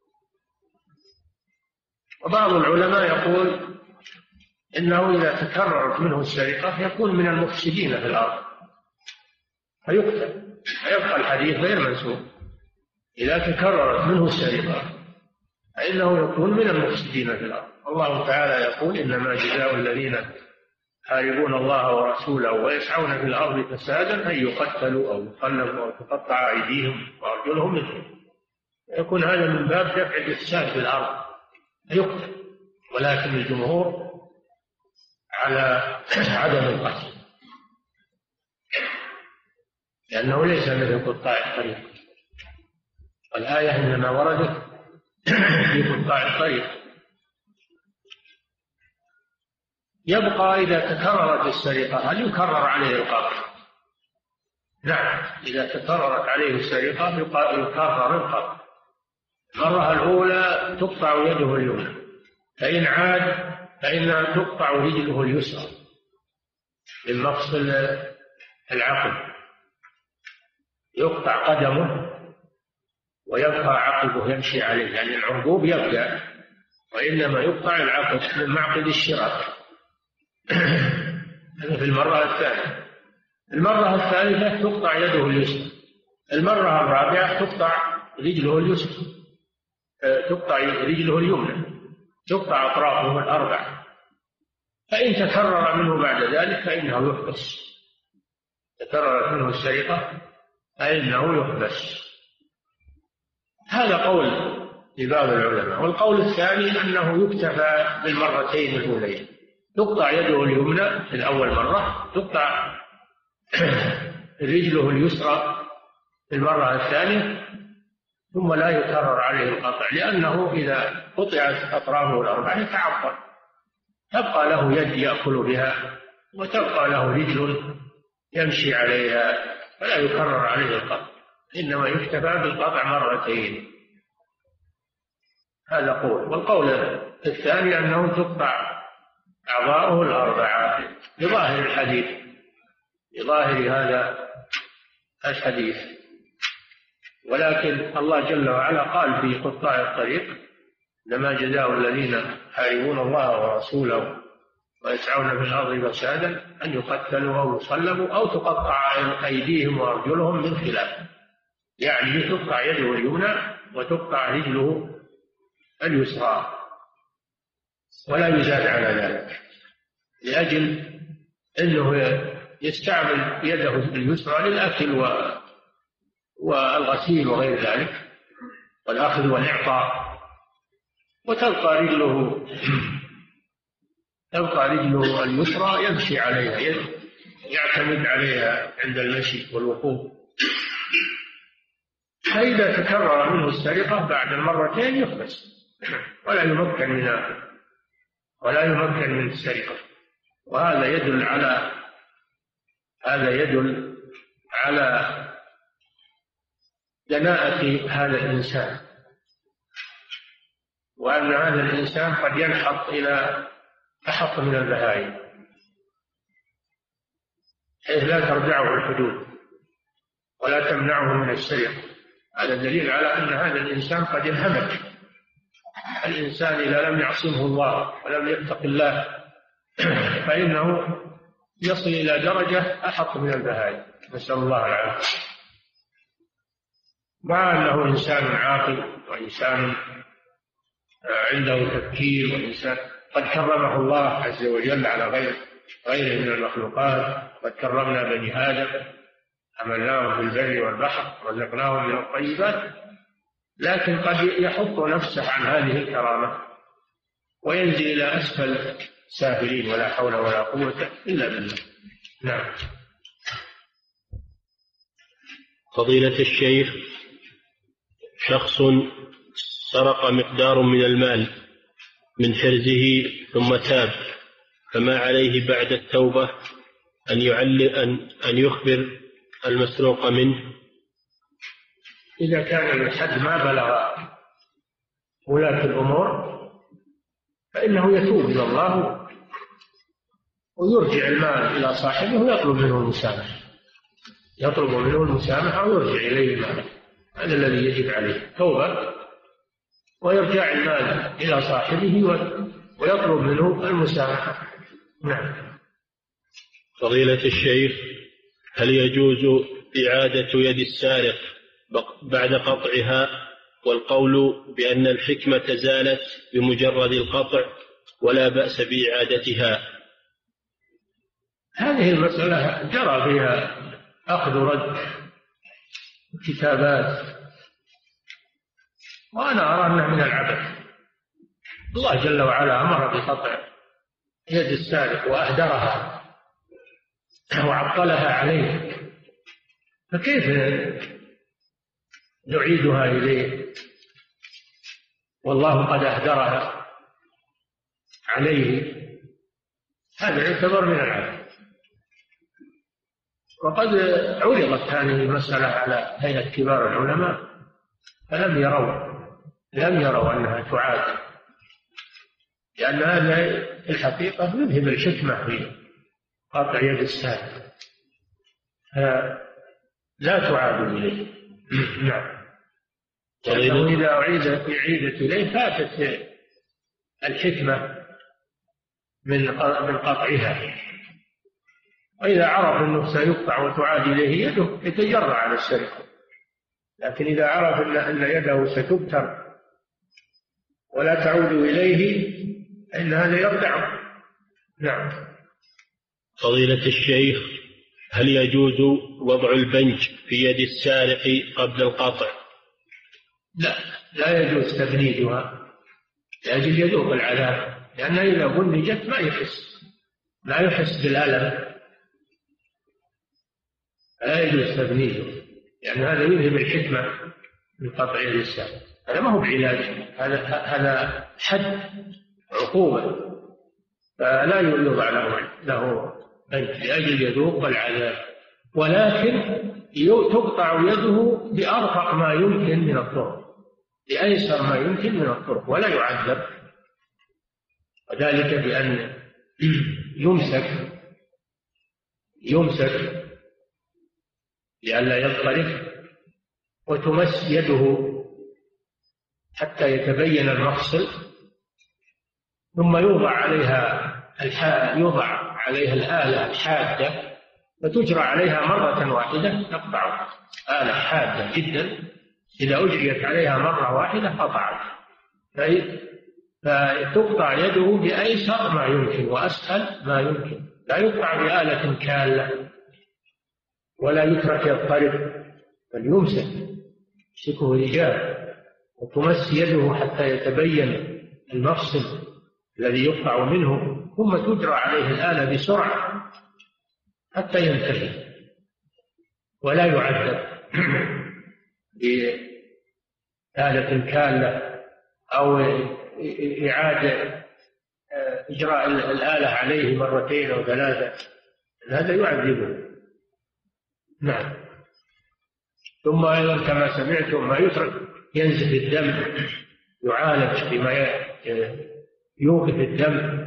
وبعض العلماء يقول إنه إذا تكررت منه السرقة يكون من المفسدين في الأرض فيقتل، فيبقى الحديث غير منسوخ. إذا تكررت منه السرقة فإنه يكون من المفسدين في الأرض. الله تعالى يقول إنما جزاء الذين يحاربون الله ورسوله ويسعون في الأرض فسادا أن يقتلوا أو يصلبوا أو تقطع أيديهم وأرجلهم منهم، يكون هذا من باب دفع الإفساد في الأرض يقتل. ولكن الجمهور على عدم القتل، لأنه ليس مثل قطاع الطريق، والآية إنما وردت في قطاع الطريق. يبقى إذا تكررت السرقة هل يكرر عليه القتل؟ نعم، إذا تكررت عليه السرقة يكرر القتل. المرة الأولى تقطع يده اليمنى، فإن عاد فإنها تقطع رجله اليسرى من مفصل العقب، يقطع قدمه ويبقى عقبه يمشي عليه، يعني العرقوب يبقى، وإنما يقطع العقب من معقد الشراك. هذا في المرة الثانية. المرة الثالثة تقطع يده اليسرى. المرة الرابعة تقطع رجله اليسرى، تقطع رجله اليمنى، تقطع أطرافه الأربعة. فإن تكرر منه بعد ذلك فإنه يحبس، تكررت منه السرقة فإنه يحبس. هذا قول لبعض العلماء. والقول الثاني أنه يكتفى بالمرتين الأولين، تقطع يده اليمنى في الأول مرة، تقطع رجله اليسرى في المرة الثانية، ثم لا يكرر عليه القطع، لأنه إذا قطعت أطرافه الأربعة يتعطل، تبقى له يد يأكل بها وتبقى له رجل يمشي عليها، فلا يكرر عليه القطع، إنما يكتفى بالقطع مرتين. هذا قول. والقول الثاني أنه تقطع أعضاؤه الأربعة بظاهر الحديث، بظاهر هذا الحديث. ولكن الله جل وعلا قال في قطاع الطريق إنما جزاء الذين يحاربون الله ورسوله ويسعون في الأرض فسادا أن يقتلوا أو يصلبوا أو تقطع أيديهم وأرجلهم من خلاف، يعني تقطع يده اليمنى وتقطع رجله اليسرى، ولا يزاد على ذلك، لأجل أنه يستعمل يده اليسرى للأكل والغسيل وغير ذلك والأخذ والإعطاء، وتبقى رجله تبقى رجله اليسرى يمشي عليها، يعتمد عليها عند المشي والوقوف. فإذا تكرر منه السرقة بعد المرتين يحبس ولا يمكن من ولا يمكن من السرقة. وهذا يدل على هذا يدل على دناءة هذا الإنسان، وأن هذا الإنسان قد ينحط إلى أحط من البهائم حيث لا ترجعه الحدود ولا تمنعه من السرقة. هذا دليل على أن هذا الإنسان قد انهمك. الإنسان إذا لم يعصمه الله ولم يتق الله فإنه يصل إلى درجة أحط من البهائم، نسأل الله العافية، مع أنه إنسان عاقل وإنسان عنده تفكير، والإنسان قد كرمه الله عز وجل على غير غيره من المخلوقات. قد كرمنا بني آدم، حملناهم في البر والبحر، رزقناهم من الطيبات، لكن قد يحط نفسه عن هذه الكرامة وينزل إلى أسفل سافلين، ولا حول ولا قوة إلا بالله. نعم.
فضيلة الشيخ، شخص سرق مقدار من المال من حرزه ثم تاب، فما عليه بعد التوبة أن يعلم أن أن يخبر المسروق منه؟
إذا كان الحد ما بلغ ولاة الأمور فإنه يتوب إلى الله ويرجع المال إلى صاحبه ويطلب منه المسامحة، يطلب منه المسامحة ويرجع إليه المال. هذا الذي يجب عليه، توبة ويرجع المال إلى صاحبه ويطلب منه المسامحة. نعم.
فضيلة الشيخ، هل يجوز إعادة يد السارق بعد قطعها، والقول بأن الحكمة زالت بمجرد القطع ولا بأس بإعادتها؟
هذه المسألة جرى فيها أخذ رد كتابات، وأنا أرى أنه من العبث. الله جل وعلا أمر بقطع يد السارق وأهدرها وعطلها عليه، فكيف نعيدها إليه والله قد أهدرها عليه؟ هذا يعتبر من العبث. وقد عرضت هذه المسألة على هيئة كبار العلماء فلم يروا لم يروا أنها تعاد، لأن هذا في الحقيقة يذهب الحكمة في قطع يد السارق، لا تعاد إليه. نعم. لأنه إذا أعيدت إليه فاتت الحكمة من من قطعها، وإذا عرف أنه سيقطع وتعاد إليه يده يتجرأ على السرقة، لكن إذا عرف أن يده ستبتر ولا تعود إليه إن هذا يردعه. نعم.
فضيلة الشيخ، هل يجوز وضع البنج في يد السارق قبل القطع؟
لا، لا يجوز تبنيجها لأجل يذوق العذاب، لأنه إذا بنجت ما يحس لا يحس بالألم، لا يجوز تبنيجه، لأن هذا يذهب الحكمة من قطع يد السارق. هذا ما هو بعلاج، هذا هذا حد عقوبة، فلا يوضع له له بنج لأجل يذوق العذاب، ولكن تقطع يده بأرفق ما يمكن من الطرق، بأيسر ما يمكن من الطرق، ولا يعذب، وذلك بأن يمسك يمسك لئلا يضطرف، وتمس يده حتى يتبين المفصل، ثم يوضع عليها يوضع عليها الآلة الحادة فتجرى عليها مرة واحدة تقطع، آلة حادة جدا إذا أجريت عليها مرة واحدة قطعت، فتقطع يده بأيسر ما يمكن وأسهل ما يمكن، لا يقطع بآلة كالة ولا يترك يضطرب، بل يمسك يمسكه رجال وتمس يده حتى يتبين المفصل الذي يقطع منه، ثم تجرى عليه الآلة بسرعة حتى ينتهي ولا يعذب بآلة كالة أو إعادة إجراء الآلة عليه مرتين أو ثلاثة، هذا يعذبه. نعم. ثم أيضا كما سمعتم ما يترك ينزف الدم يعالج بما يوقف الدم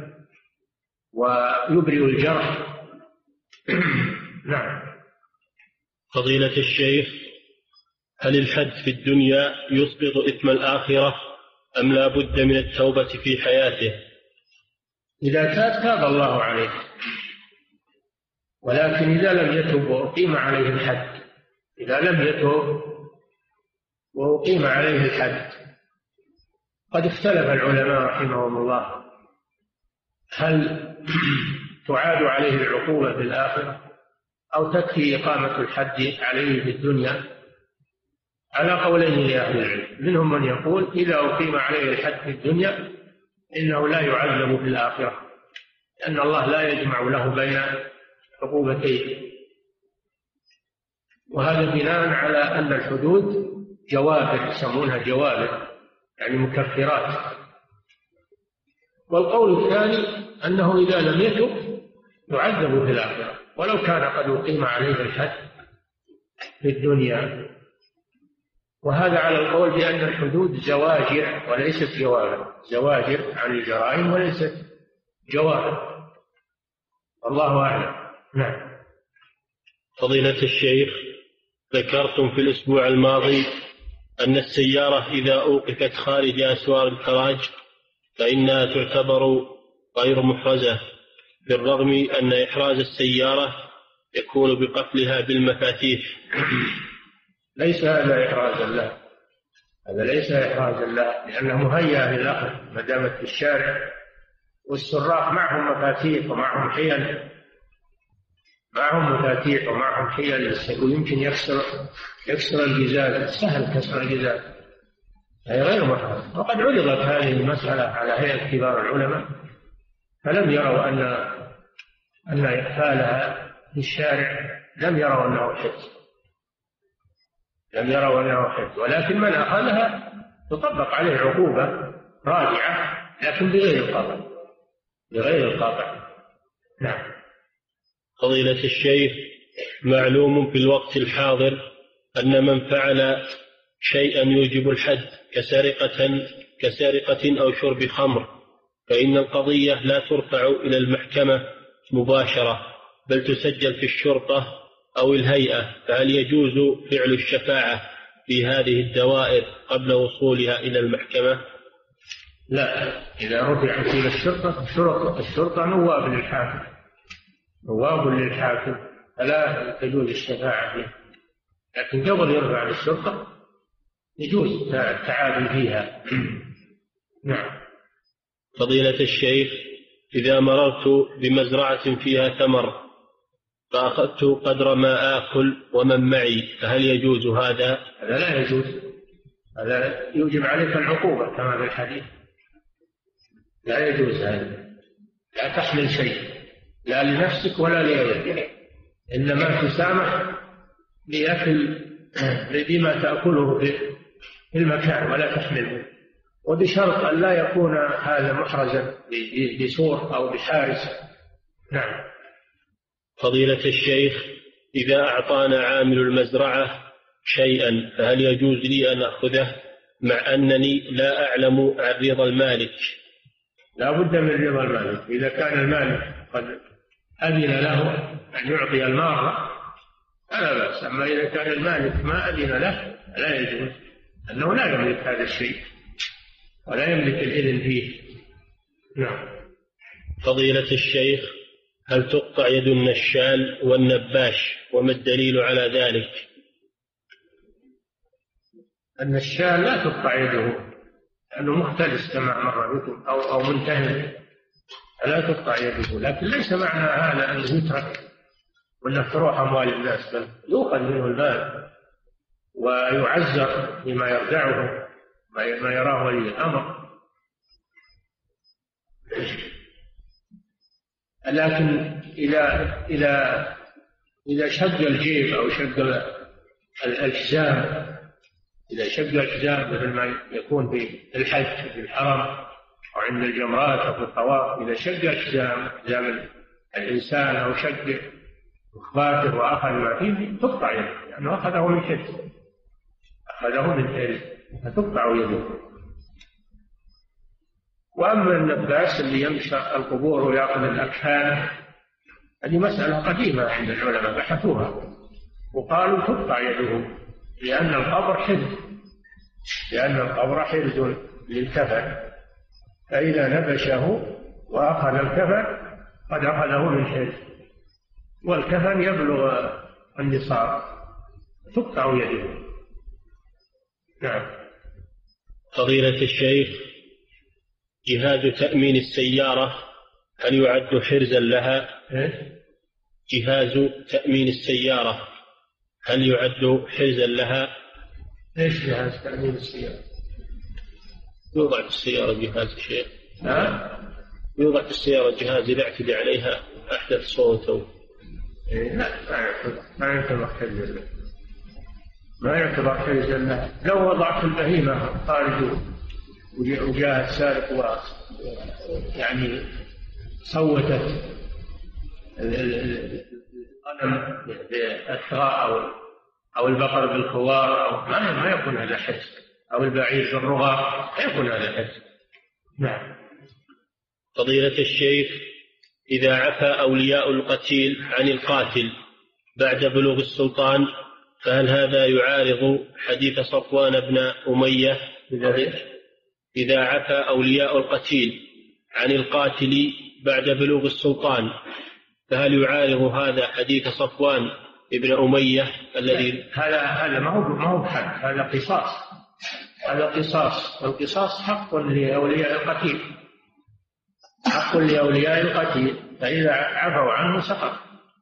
ويبرئ الجرح. نعم.
فضيلة الشيخ، هل الحد في الدنيا يسقط إثم الآخرة أم لا بد من التوبة في حياته؟
إذا تاب تاب الله عليه، ولكن إذا لم يتب وأقيم عليه الحد، إذا لم يتب وأقيم عليه الحد قد اختلف العلماء رحمهم الله هل تعاد عليه العقوبة في الآخرة أو تكفي إقامة الحد عليه في الدنيا، على قولين لأهل العلم. منهم من يقول إذا أقيم عليه الحد في الدنيا إنه لا يعذب في الآخرة، لأن الله لا يجمع له بين عقوبتين، وهذا بناء على أن الحدود جوابر، يسمونها جوابر يعني مكفرات. والقول الثاني أنه إذا لم يتب يعذب في الآخرة ولو كان قد أقيم عليه الحد في الدنيا، وهذا على القول بأن الحدود زواجر وليست جوابر، زواجر عن الجرائم وليست جوابر. الله أعلم. نعم.
فضيلة الشيخ، ذكرتم في الأسبوع الماضي أن السيارة إذا أوقفت خارج أسوار الكراج فإنها تعتبر غير محرزة، بالرغم أن إحراز السيارة يكون بقفلها بالمفاتيح.
ليس هذا إحرازا له، هذا ليس إحرازا له، لأنه مهيأ للأخذ ما دامت في الشارع، والسراق معهم مفاتيح ومعهم حيل، معهم مفاتيح ومعهم حيل، ويمكن يكسر يكسر الجزاز، سهل كسر الجزاز، هي غير محرز. وقد عرضت هذه المسألة على هيئة كبار العلماء فلم يروا أن أن إقفالها في الشارع لم يروا أنه حفظ، لم يروا أنه حفظ، ولكن من أخذها تطبق عليه عقوبة راجعة لكن بغير القطع، بغير القطع. نعم.
فضيلة الشيخ، معلوم في الوقت الحاضر أن من فعل شيئا يوجب الحد كسرقة كسرقة أو شرب خمر فإن القضية لا ترفع إلى المحكمة مباشرة بل تسجل في الشرطة أو الهيئة، فهل يجوز فعل الشفاعة في هذه الدوائر قبل وصولها إلى المحكمة؟
لا، إذا رفعت إلى الشرطة الشرطة, الشرطة نواب للحاكم، نواب للحاكم فلا تجوز الشفاعة فيه، لكن قبل يرفع للشرطة يجوز التعامل فيها. نعم.
فضيلة الشيخ، إذا مررت بمزرعة فيها ثمر فأخذت قدر ما آكل ومن معي فهل يجوز هذا؟
هذا لا يجوز، هذا يوجب عليك العقوبة كما في الحديث، لا يجوز هذا. لا تحمل شيء لا لنفسك ولا لغيرك، إنما تسامح لأكل بما تأكله في المكان ولا تحمله، وبشرط أن لا يكون هذا محرزا بسور أو بحارس. نعم.
فضيلة الشيخ، إذا أعطانا عامل المزرعة شيئا فهل يجوز لي أن أخذه مع أنني لا أعلم عن رضا المالك؟
لا بد من رضا المالك، إذا كان المالك قد أذن له أن يعطي المارة فلا بأس، أما إذا كان المالك ما أذن له لا يجوز، أنه لا يملك هذا الشيء ولا يملك الإذن فيه. نعم.
فضيلة الشيخ، هل تقطع يد النشال والنباش وما الدليل على ذلك؟
النشال لا تقطع يده لأنه مختلس كما مر بكم أو أو منتهي، لا تقطع يده، لكن ليس معنى هذا أن يترك ولا تروح أموال الناس، بل يؤخذ منه المال ويعزر بما يرجعه ما يراه ولي الأمر. لكن إذا إذا إذا شق الجيب أو شق الحزام، إذا شق الحزام مثل ما يكون في الحج في الحرم أو عند الجمرات أو في الطواف، إذا شق الحزام حزام الإنسان أو شق مخباته وأخذ ما فيه تقطع يده، لأنه أخذه من حرز، أخذه من حرز فتقطع يده. وأما النباس اللي يمشى القبور ويأخذ الأكفان هذه مسألة قديمة عند العلماء بحثوها وقالوا تقطع يده، لأن القبر حرز، لأن القبر حرز للكفن، فإذا نبشه وأخذ الكفن قد أخذه من حرز، والكفن يبلغ النصاب تقطع يده. نعم.
فضيلة الشيخ، جهاز تأمين السيارة هل يعد حرزا لها؟ جهاز تأمين السيارة هل يعد حرزا لها؟
ايش جهاز تأمين السيارة؟
يوضع في السيارة جهاز شيء.
نعم.
يوضع في السيارة جهاز إذا اعتدى عليها أحدث صوت أو.
إيه لا ما يعتبر حرزا له. ما يعتبر حرزا له. لو وضعت البهيمة خارج وجاء السارق و يعني صوتت الغنم بالأثراء أو أو البقر بالخوار أو ما ما يكون هذا حرز، أو البعير بالرغاء ما يكون هذا حرز. نعم.
فضيلة الشيخ، إذا عفى أولياء القتيل عن القاتل بعد بلوغ السلطان فهل هذا يعارض حديث صفوان بن أمية؟ إذا عفى أولياء القتيل عن القاتل بعد بلوغ السلطان فهل يعارض هذا حديث صفوان بن أمية الذي
هذا هذا ما هو ما هو حد، هذا قصاص، هذا قصاص، والقصاص حق لأولياء القتيل، حق لأولياء القتيل، فإذا عفوا عنه سقط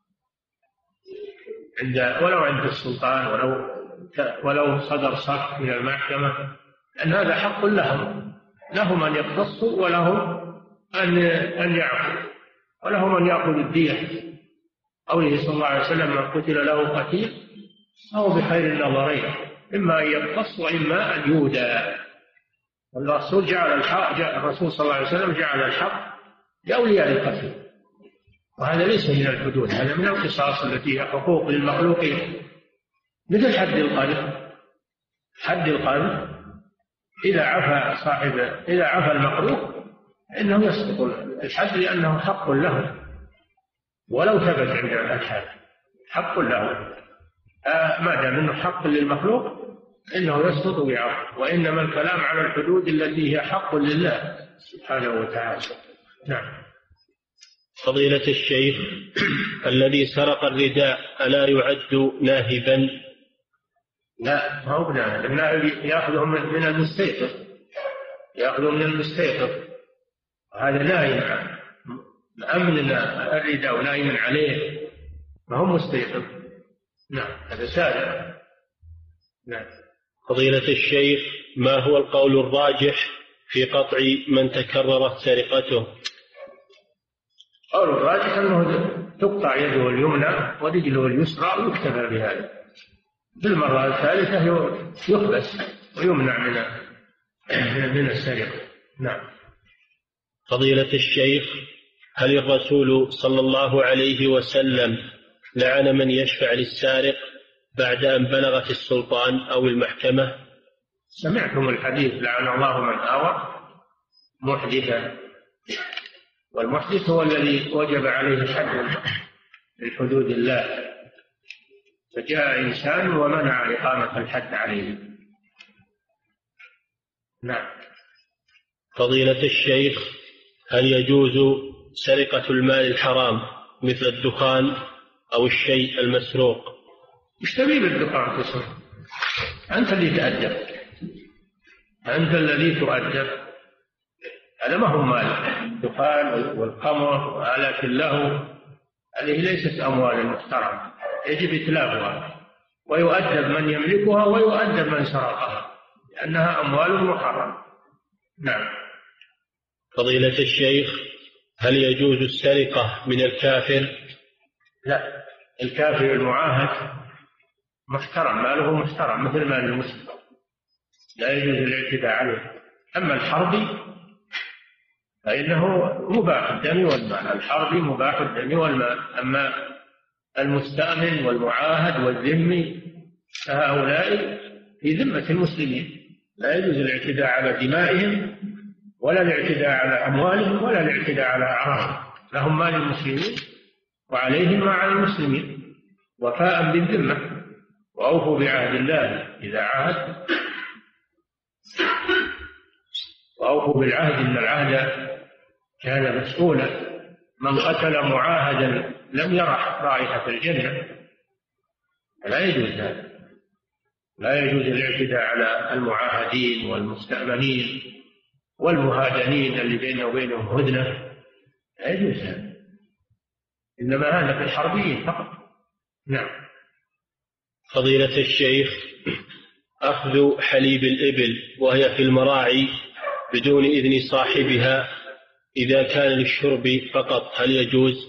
عند ولو عند السلطان ولو ولو صدر صك من المحكمة، لأن هذا حق لهم، لهم أن يقتصوا ولهم أن أن يعفوا، ولهم أن يأخذوا الدية. قوله صلى الله عليه وسلم: من قتل له قتيل فهو بخير النظرين، إما أن يقتص وإما أن يودى. والرسول جعل الحق الرسول صلى الله عليه وسلم جعل الحق لأولياء القتيل، وهذا ليس من الحدود، هذا من القصاص التي هي حقوق للمخلوقين، مثل حد القذف. حد القذف إذا عفى صاحب إذا عفى المخلوق إنه يسقط الحد لأنه حق له، ولو ثبت عند الحد حق له. آه ما دام أنه حق للمخلوق إنه يسقط ويعفو، وإنما الكلام على الحدود التي هي حق لله سبحانه وتعالى. نعم.
فضيلة الشيخ، الذي سرق الرداء ألا يعد ناهبا؟
لا، ما هو ناهب، الناهب يأخذه من المستيقظ، يأخذه من المستيقظ، وهذا نايم عنه، أمن الرداء ونايم عليه، ما هو مستيقظ. نعم، هذا سارق. نعم.
فضيلة الشيخ، ما هو القول الراجح في قطع من تكررت سرقته؟
قول الراجح أنه تقطع يده اليمنى ورجله اليسرى ويكتفى بهذا، بالمرة الثالثة يحبس ويمنع من من السرقة. نعم.
فضيلة الشيخ، هل الرسول صلى الله عليه وسلم لعن من يشفع للسارق بعد أن بلغت السلطان أو المحكمة؟
سمعتم الحديث: لعن الله من آوى محدثا، والمحدث هو الذي وجب عليه حد من حدود الله، فجاء إنسان ومنع إقامة الحد عليه. نعم.
فضيلة الشيخ، هل يجوز سرقة المال الحرام مثل الدخان أو الشيء المسروق؟
ايش تبي بالدخان تسرق؟ أنت اللي تأدب، أنت الذي تؤدب، هذا ما هو مال. الدخان والخمر وآلات اللهو هذه ليست أموال محترمة، يجب إتلافها، ويؤدب من يملكها ويؤدب من سرقها، لأنها أموال محرمة. نعم.
فضيلة الشيخ، هل يجوز السرقة من الكافر؟
لا، الكافر المعاهد محترم، ماله محترم مثل مال المسلم، لا يجوز الاعتداء عليه. أما الحربي فإنه مباح الدم والمال، الحربي مباح الدم والمال. أما المستأمن والمعاهد والذمي فهؤلاء في ذمة المسلمين، لا يجوز الاعتداء على دمائهم ولا الاعتداء على أموالهم ولا الاعتداء على أعراضهم، لهم مال المسلمين وعليهم ما على المسلمين، وفاء بالذمة. وأوفوا بعهد الله إذا عاهد، وأوفوا بالعهد إن العهد كان مسؤولا. من قتل معاهدا لم يرح رائحة الجنة، لا يجوز هذا، لا يجوز الاعتداء على المعاهدين والمستأمنين، والمهادنين اللي بينه وبينهم هدنة لا يجوز هذا، إنما هذا في الحربيين فقط. نعم.
فضيلة الشيخ، أخذ حليب الإبل وهي في المراعي بدون إذن صاحبها إذا كان للشرب فقط هل يجوز؟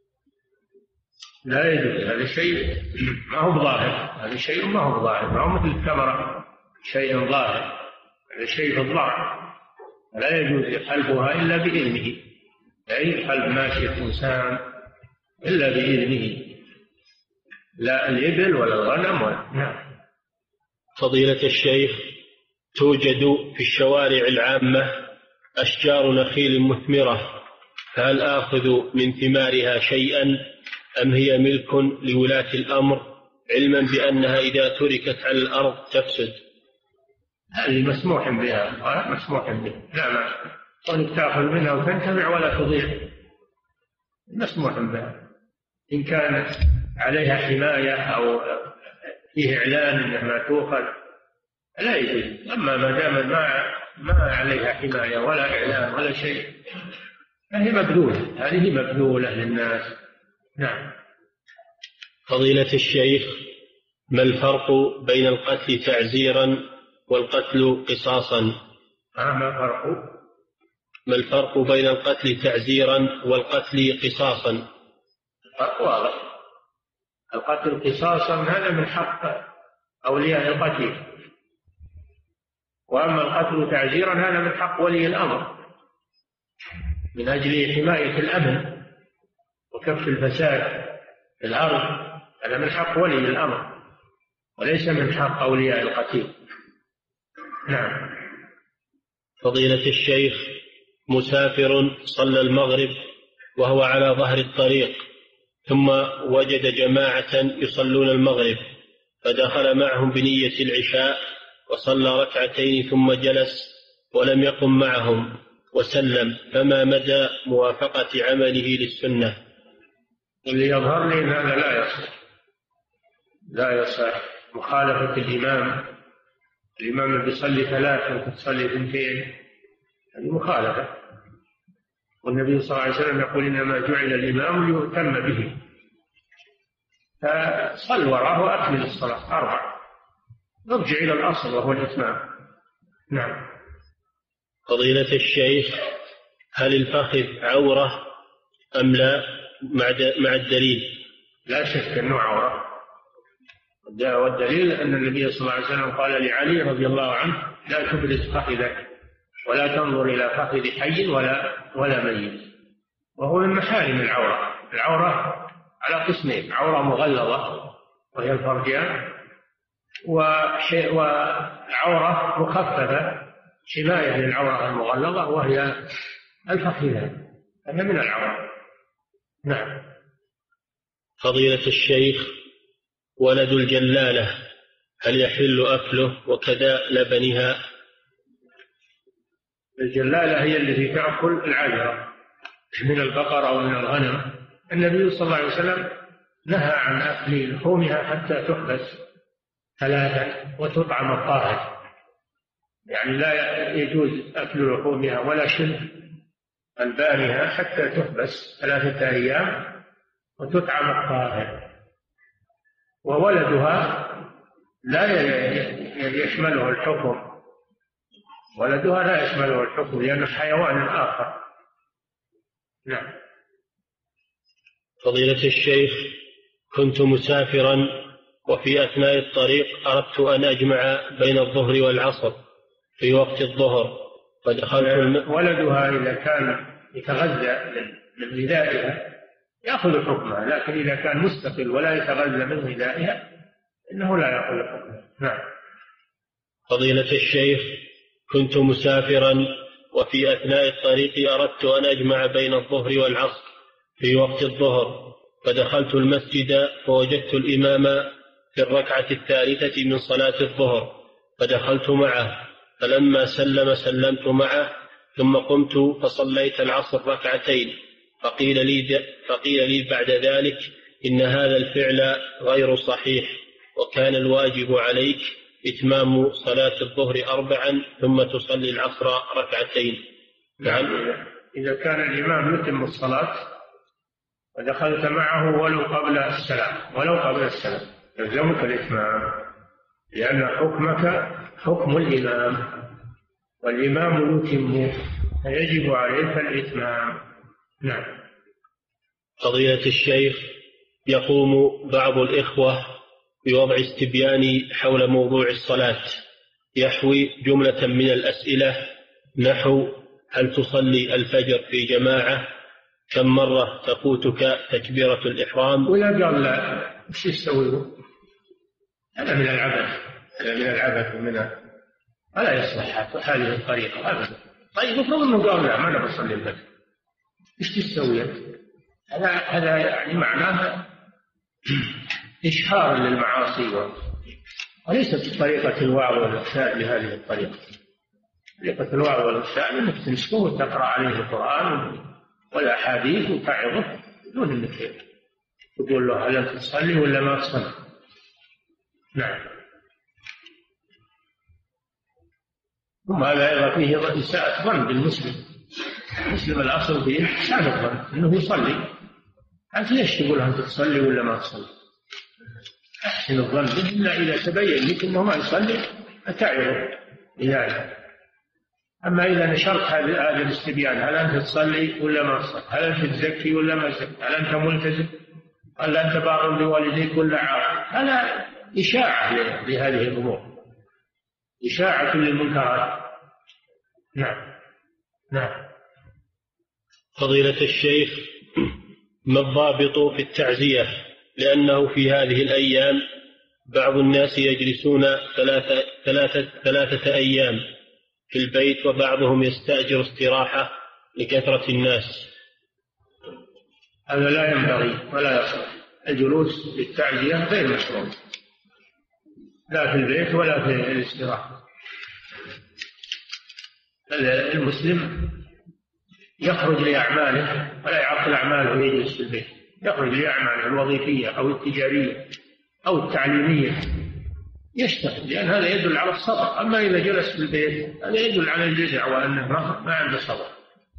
لا يجوز، هذا شيء ما هو ظاهر، هذا شيء ما هو ظاهر، ما هو مثل الثمرة شيء ظاهر، هذا شيء الضرر، لا يجوز حلبها إلا بإذنه، لا يحلب ماشية إنسان إلا بإذنه، لا الإبل ولا الغنم ولا. نعم.
فضيلة الشيخ، توجد في الشوارع العامة أشجار نخيل مثمرة، فهل آخذ من ثمارها شيئا أم هي ملك لولاة الأمر علما بأنها إذا تركت على الأرض تفسد؟
هذه مسموح بها، مسموح بها، لا ما كونك تأخذ منها وتنتفع ولا تضيع، مسموح بها إن كانت عليها حماية أو فيه إعلان أنها ما تؤخذ لا يجوز، أما ما دام ما ما عليها حماية ولا إعلان ولا شيء فهي مبذولة، هذه مبذولة للناس. نعم.
فضيلة الشيخ، ما الفرق بين القتل تعزيرا والقتل قصاصا؟
ما الفرق؟
ما الفرق بين القتل تعزيرا والقتل قصاصا؟
الفرق واضح، القتل قصاصا هذا من حق أولياء القتيل، وأما القتل تعزيرا هذا من حق ولي الأمر من أجل حماية الأمن وكف الفساد في الأرض، هذا من حق ولي الأمر وليس من حق أولياء القتيل. نعم.
فضيلة الشيخ، مسافر صلى المغرب وهو على ظهر الطريق ثم وجد جماعة يصلون المغرب فدخل معهم بنية العشاء وصلى ركعتين ثم جلس ولم يقم معهم وسلم، فما مدى موافقة عمله للسنة؟
اللي يظهر لي هذا لا يصح، لا يصح مخالفة الإمام، الإمام اللي بيصلي ثلاث وأنت تصلي اثنتين هذه مخالفة، والنبي صلى الله عليه وسلم يقول إنما جعل الإمام ليؤتم به، فصل وراءه وأكمل الصلاة أربع، نرجع إلى الأصل وهو الإتمام. نعم.
فضيلة الشيخ، هل الفخذ عورة أم لا مع الدليل؟
لا شك أنه عورة، والدليل أن النبي صلى الله عليه وسلم قال لعلي رضي الله عنه لا تبرز فخذك ولا تنظر إلى فخذ حي ولا ولا ميت، وهو من محارم العورة. العورة على قسمين، عورة مغلظة وهي الفرجان، وعورة مخففة حماية للعورة المغلظة وهي الفخذان، هذا من العورة. نعم.
فضيلة الشيخ، ولد الجلالة هل يحل أكله وكذا لبنها؟
الجلالة هي التي تأكل العذرة من البقر أو من الغنم، النبي صلى الله عليه وسلم نهى عن أكل لحومها حتى تحبس ثلاثا وتطعم الطاهر، يعني لا يجوز أكل لحومها ولا شرب ألبانها حتى تحبس ثلاثة أيام وتطعم الطاهر، وولدها لا يشمله الحكم، ولدها لا يشمله الحكم لأنه حيوان آخر. نعم.
فضيلة الشيخ، كنت مسافرا وفي أثناء الطريق أردت أن أجمع بين الظهر والعصر في وقت الظهر فدخلت الم...
ولدها إذا كان يتغذى من غذائها يأخذ حكمها، لكن إذا كان مستقل ولا يتغذى من غذائها إنه لا يأخذ حكمها. نعم.
فضيلة الشيخ، كنت مسافرا وفي أثناء الطريق أردت أن أجمع بين الظهر والعصر في وقت الظهر فدخلت المسجد فوجدت الإمام في الركعة الثالثة من صلاة الظهر فدخلت معه، فلما سلم سلمت معه ثم قمت فصليت العصر ركعتين، فقيل لي, فقيل لي بعد ذلك إن هذا الفعل غير صحيح وكان الواجب عليك إتمام صلاة الظهر أربعا ثم تصلي العصر ركعتين؟
نعم. إذا كان الإمام يتم الصلاة ودخلت معه ولو قبل السلام ولو قبل السلام يلزمك الإتمام، لأن حكمك حكم الإمام، والإمام يتم فيجب عليك الإتمام. نعم.
فضيلة الشيخ، يقوم بعض الإخوة بوضع استبيان حول موضوع الصلاة يحوي جملة من الأسئلة نحو: هل تصلي الفجر في جماعة؟ كم مرة تفوتك تكبيرة الإحرام؟
ولا قال لا، وش يستوي؟ هذا من العبث، هذا من العبث ومن ولا يصلح هذه الطريقة أبدا. طيب افرض أنه قال لا ما أنا بصلي الفجر، إيش تستوي؟ هذا هذا يعني معناها إشهار للمعاصي، وليست طريقة الوعظ والإرشاد بهذه الطريقة. طريقة الوعظ والإرشاد أنك تمسكه وتقرأ عليه القرآن والأحاديث وتعظه بدون أنك تقول له هل أنت تصلي ولا ما تصلي. نعم. ثم هذا أيضا فيه إساءة ظن بالمسلم. المسلم الأصل فيه إحسان الظن أنه يصلي، أنت ليش تقول أنت تصلي ولا ما تصلي؟ أحسن الظن به إلا إذا تبين لك أنه ما يصلي فتعظه بذلك. أما إذا نشرت هذا الاستبيان هل أنت تصلي ولا ما تصلي؟ هل أنت تزكي ولا ما تزكي؟ هل أنت ملتزم؟ هل أنت بار بوالديك ولا عاق؟ هذا إشاعة لهذه الأمور، إشاعة للمنكرات. نعم. نعم.
فضيلة الشيخ، ما الضابط في التعزية؟ لأنه في هذه الأيام بعض الناس يجلسون ثلاثة, ثلاثة, ثلاثة أيام في البيت، وبعضهم يستأجر استراحة لكثرة الناس.
هذا لا ينبغي ولا يصلح. الجلوس للتعزية غير مشروع، لا في البيت ولا في الاستراحة. المسلم يخرج لأعماله ولا يعطل أعماله ويجلس في البيت، يخرج لأعماله الوظيفية أو التجارية أو التعليمية يشتغل، لأن هذا يدل على الصبر. أما إذا جلس في البيت هذا يدل على الجزع وأنه ما عنده صبر،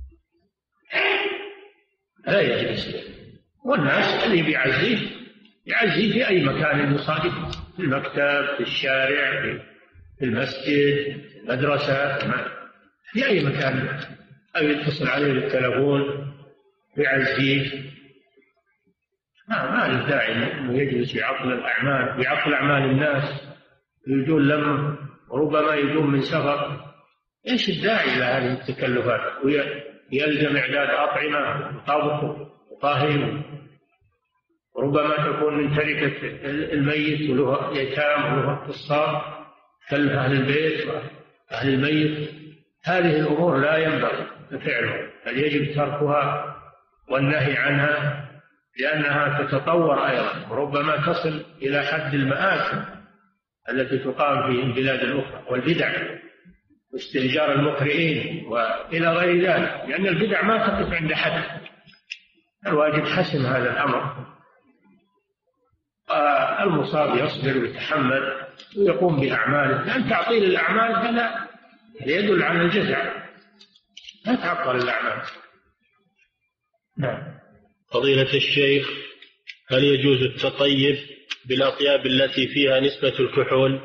لا يجلس. والناس اللي بيعزيه يعزيه في أي مكان يصادفه، في المكتب، في الشارع، في المسجد، في المدرسة، في أي مكان، أو يتصل عليه بالتلفون يعزيه. ما ما له داعي انه يجلس يعطل الاعمال، يعطل اعمال الناس، يجون لم ربما يجون من سفر. ايش الداعي الى هذه التكلفات؟ ويلزم اعداد اطعمه وطبخ وطهي، وربما تكون من تركه الميت وله يتام وله قصار، كلف اهل البيت واهل الميت. هذه الامور لا ينبغي فعلها، بل يجب تركها والنهي عنها، لأنها تتطور أيضا وربما تصل إلى حد المآسي التي تقام في البلاد الأخرى، والبدع واستئجار المقرئين وإلى غير ذلك، لأن البدع ما تقف عند حد. الواجب حسم هذا الأمر، المصاب يصبر ويتحمل ويقوم بأعماله، لأن تعطيل الأعمال هذا يدل على الجزع، لا تعطل الأعمال. نعم.
فضيلة الشيخ، هل يجوز التطيب بالأطياب التي فيها نسبة الكحول؟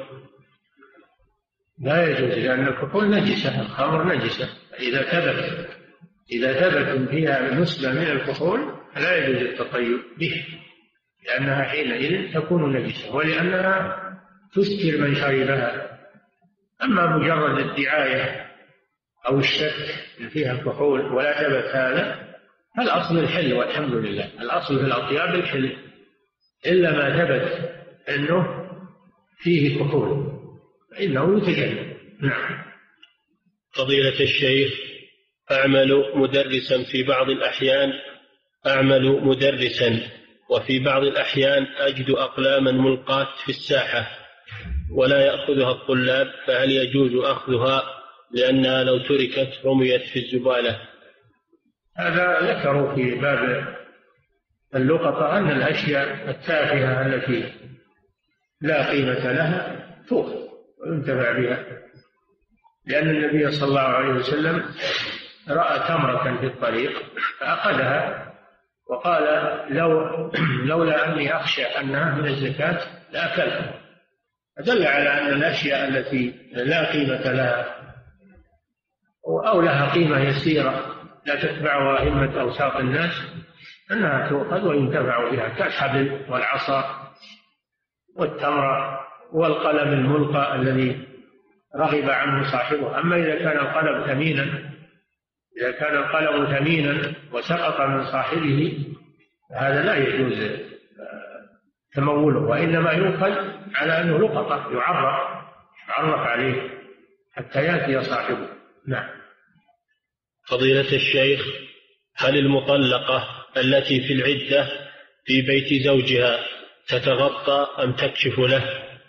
لا يجوز، لأن الكحول نجسة، الخمر نجسة. إذا ثبت إذا ثبت فيها نسبة من الكحول لا يجوز التطيب به، لأنها حينئذ تكون نجسة، ولأنها تسكر من شربها. أما مجرد الدعاية أو الشك فيها الكحول ولا ثبت هذا، الأصل الحل والحمد لله. الأصل في الأطياب الحل، إلا ما ثبت أنه فيه كحول فإنه يتجنب. نعم.
فضيلة الشيخ، أعمل مدرسا في بعض الأحيان أعمل مدرسا وفي بعض الأحيان أجد أقلاما ملقاة في الساحة ولا يأخذها الطلاب، فهل يجوز أخذها لأنها لو تركت رميت في الزبالة؟
هذا ذكروا في باب اللقطة أن الأشياء التافهة التي لا قيمة لها تؤخذ وينتفع بها، لأن النبي صلى الله عليه وسلم رأى تمرة في الطريق فأخذها وقال لو لولا أني أخشى أنها من الزكاة لأكلها. فدل على أن الأشياء التي لا قيمة لها أو لها قيمة يسيرة لا تتبعها همة أوساط الناس أنها تؤخذ وينتفع بها، كالحبل والعصا والتمرة والقلم الملقى الذي رغب عنه صاحبه. أما إذا كان القلم ثمينا إذا كان القلم ثمينا وسقط من صاحبه هذا لا يجوز تموله، وإنما يؤخذ على أنه لقطة يعرف يعرف عليه حتى يأتي صاحبه. نعم.
فضيلة الشيخ، هل المطلقة التي في العدة في بيت زوجها تتغطى أم تكشف له؟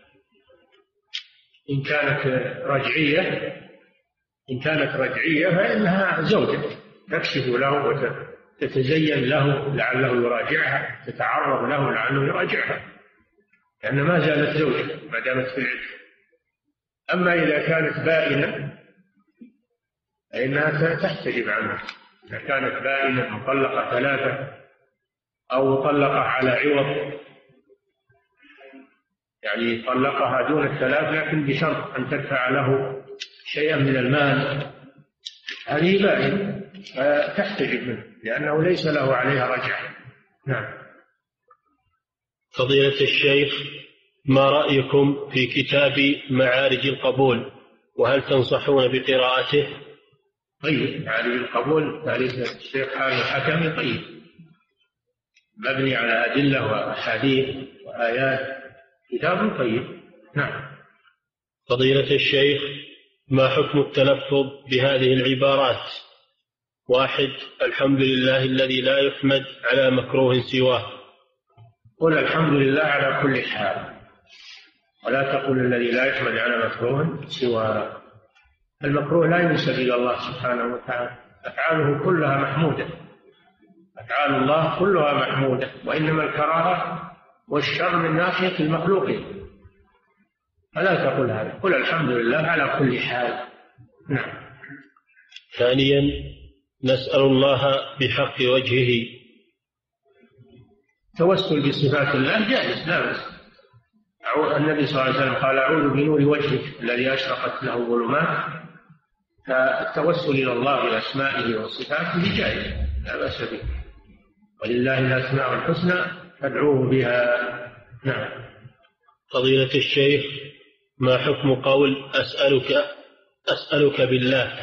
إن كانت رجعية إن كانت رجعية فإنها زوجة تكشف له وتتزين له لعله يراجعها، تتعرض له لعله يراجعها، لأن ما زالت زوجة ما دامت في العدة. أما إذا كانت بائنة فإنها تحتجب عنها. إذا كانت بائنة مطلقة ثلاثة أو مطلقة على عوض، يعني طلقها دون الثلاث لكن بشرط أن تدفع له شيئا من المال، هذه بائنة فتحتجب منه لأنه ليس له عليها رجعة. نعم.
فضيلة الشيخ، ما رأيكم في كتاب معارج القبول، وهل تنصحون بقراءته؟
طيب، معارج القبول تأليف الشيخ حامد الحكمي طيب، مبني على أدلة وأحاديث وآيات، كتاب طيب. نعم.
فضيلة الشيخ، ما حكم التلفظ بهذه العبارات؟ واحد: الحمد لله الذي لا يحمد على مكروه سواه.
قل الحمد لله على كل حال، ولا تقل الذي لا يحمد على مكروه سواه. المكروه لا ينسب إلى الله سبحانه وتعالى، أفعاله كلها محمودة، أفعال الله كلها محمودة، وإنما الكراهة والشر من ناحية المخلوقين، فلا تقل هذا، قل الحمد لله على كل حال. نعم.
ثانيا: نسأل الله بحق وجهه.
توسل بصفات الله جائز لا بأس. النبي صلى الله عليه وسلم قال أعوذ بنور وجهك الذي أشرقت له الظلمات، فالتوسل إلى الله بأسمائه وصفاته جائز لا بأس به، ولله الأسماء الحسنى فادعوه بها. نعم.
فضيلة الشيخ، ما حكم قول أسألك أسألك بالله؟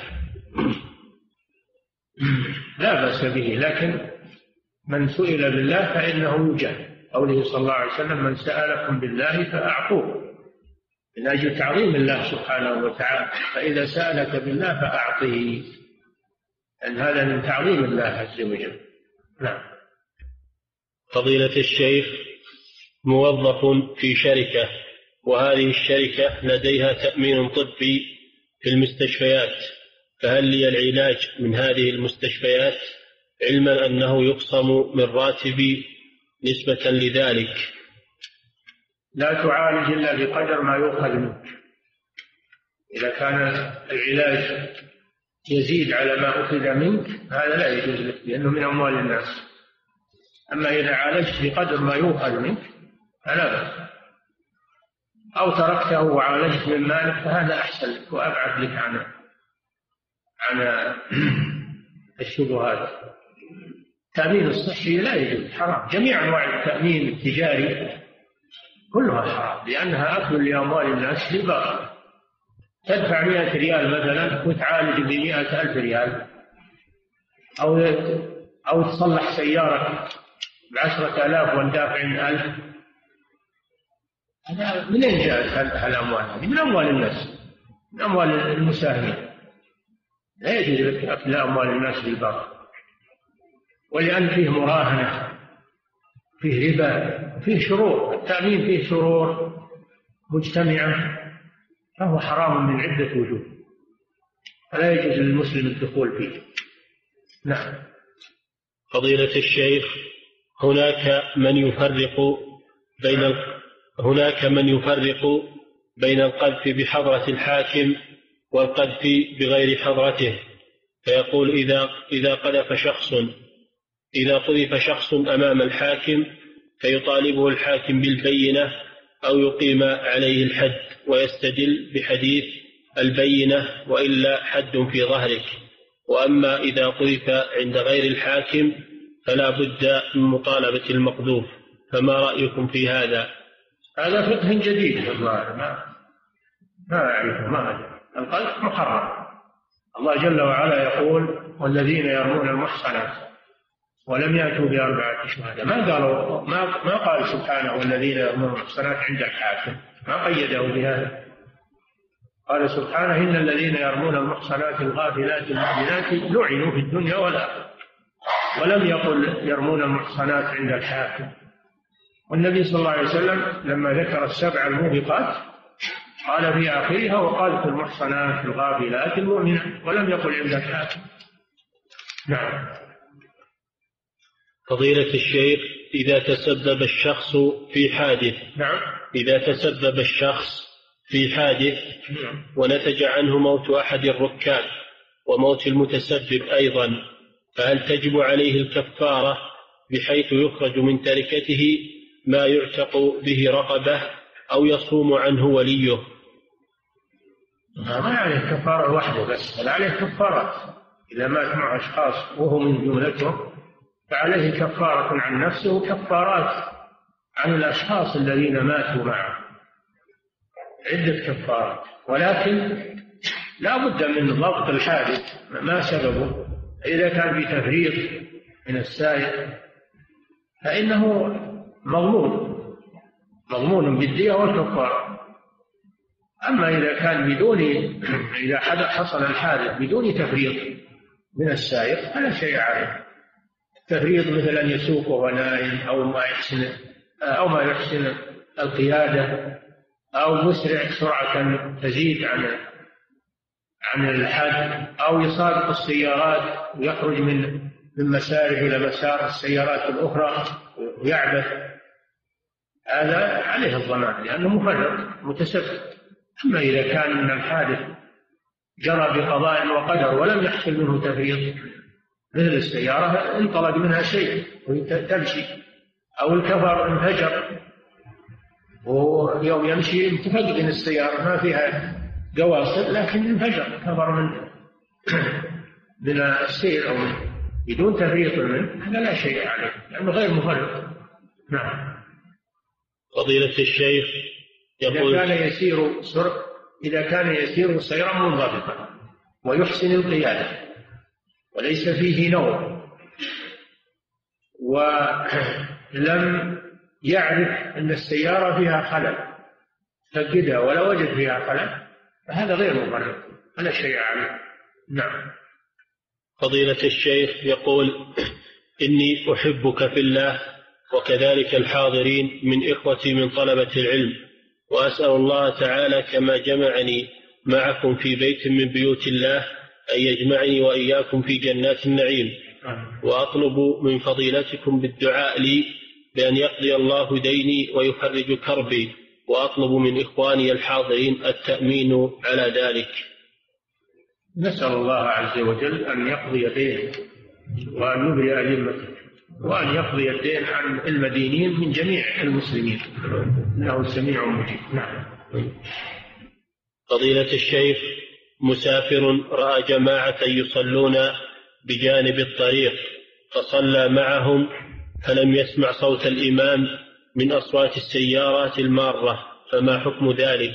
لا بأس به، لكن من سئل بالله فإنه يجاب. قوله صلى الله عليه وسلم من سألكم بالله فأعطوه، من أجل تعظيم الله سبحانه وتعالى، فإذا سألك بالله فأعطه، أن هذا من تعظيم الله عز وجل. نعم.
فضيلة الشيخ، موظف في شركة، وهذه الشركة لديها تأمين طبي في المستشفيات، فهل لي العلاج من هذه المستشفيات، علما أنه يقسم من راتبي نسبة لذلك؟
لا تعالج إلا بقدر ما يؤخذ منك. إذا كان العلاج يزيد على ما أخذ منك هذا لا يجوز لك، لأنه من أموال الناس. أما إذا عالجت بقدر ما يؤخذ منك فلا بأس، أو تركته وعالجت من مالك فهذا أحسن لك وأبعد لك عن عن الشبهات. التأمين الصحي لا يجوز، حرام. جميع أنواع التأمين التجاري كلها حرام، لأنها أكل لأموال الناس بالباطل. تدفع مئة ريال مثلا وتعالج بمئة ألف ريال، أو أو تصلح سيارة بعشرة آلاف واندافع ألف. هذا من أين جاءت الأموال هذه؟ من أموال الناس، من أموال المساهمين. لا يجوز لك أكل أموال الناس بالباطل، ولأن فيه مراهنة، فيه ربا، فيه شرور. التأمين فيه شرور مجتمعة، فهو حرام من عدة وجوه، فلا يجوز للمسلم الدخول فيه. نعم.
فضيلة الشيخ، هناك من يفرق بين هناك من يفرق بين القذف بحضرة الحاكم والقذف بغير حضرته، فيقول إذا إذا قذف شخص إذا قذف شخص أمام الحاكم فيطالبه الحاكم بالبينة أو يقيم عليه الحد، ويستدل بحديث البينة وإلا حد في ظهرك. وأما إذا قذف عند غير الحاكم فلا بد من مطالبة المقذوف، فما رأيكم في هذا؟
هذا فقه جديد والله ما ما أعرفه. ما القذف محرم. الله جل وعلا يقول والذين يرمون المحصنات ولم يأتوا بأربعة شهداء. ما قالوا ما ما قال سبحانه والذين يرمون المحصنات عند الحاكم، ما قيده بهذا. قال سبحانه إن الذين يرمون المحصنات الغافلات المؤمنات لعنوا في الدنيا والآخرة، ولم يقل يرمون المحصنات عند الحاكم. والنبي صلى الله عليه وسلم لما ذكر السبع الموبقات قال في آخرها وقالت المحصنات الغافلات المؤمنات، ولم يقل عند الحاكم. نعم.
فضيلة الشيخ، إذا تسبب الشخص في حادث
نعم.
إذا تسبب الشخص في حادث ونتج عنه موت أحد الركاب وموت المتسبب أيضا، فهل تجب عليه الكفارة بحيث يخرج من تركته ما يعتق به رقبة أو يصوم عنه وليه؟
ما عليه كفارة وحده بس، بل عليه كفارات. إذا مات مع أشخاص وهو من جملتهم فعليه كفارة عن نفسه وكفارات عن الأشخاص الذين ماتوا معه، عدة كفارات. ولكن لا بد من ضبط الحادث ما سببه. إذا كان بتفريط من السائق فإنه مضمون مضمون بالدية والكفارة. أما إذا كان بدون إذا حصل الحادث بدون تفريط من السائق فلا شيء عليه. التفريط مثل أن يسوق وهو نائم أو ما يحسن أو ما يحسن القيادة أو مسرع سرعة تزيد عن عن الحد، أو يسابق السيارات ويخرج من من مساره إلى مسار السيارات الأخرى ويعبث، هذا عليه الضمان لأنه مفرط متسبب. أما إذا كان من الحادث جرى بقضاء وقدر ولم يحصل منه تفريط، مثل السيارة انطلق منها شيء وهي تمشي، أو الكفر انفجر ويوم يمشي انتفق من السيارة ما فيها قواصر لكن انفجر كفر من من السير أو من بدون تفريط منه، هذا لا شيء عليه لأنه غير مفرط. نعم.
فضيلة الشيخ يقول
إذا كان يسير سر إذا كان يسير سيرا منضبطا ويحسن القيادة وليس فيه نوم ولم يعرف أن السيارة فيها خلل فقدها ولا وجد فيها خلل فهذا غير مفرط، هذا شيء عليه. نعم.
فضيلة الشيخ يقول إني أحبك في الله وكذلك الحاضرين من إخوتي من طلبة العلم، وأسأل الله تعالى كما جمعني معكم في بيت من بيوت الله أن يجمعني وإياكم في جنات النعيم، وأطلب من فضيلتكم بالدعاء لي بأن يقضي الله ديني ويفرج كربي، وأطلب من إخواني الحاضرين التأمين على ذلك.
نسأل الله عز وجل أن يقضي دينه وأن يبرئ ذمته وأن يقضي الدين عن المدينين من جميع المسلمين، إنه سميع مجيب. نعم.
فضيلة الشيخ، مسافر رأى جماعة يصلون بجانب الطريق فصلى معهم فلم يسمع صوت الإمام من أصوات السيارات المارة، فما حكم ذلك؟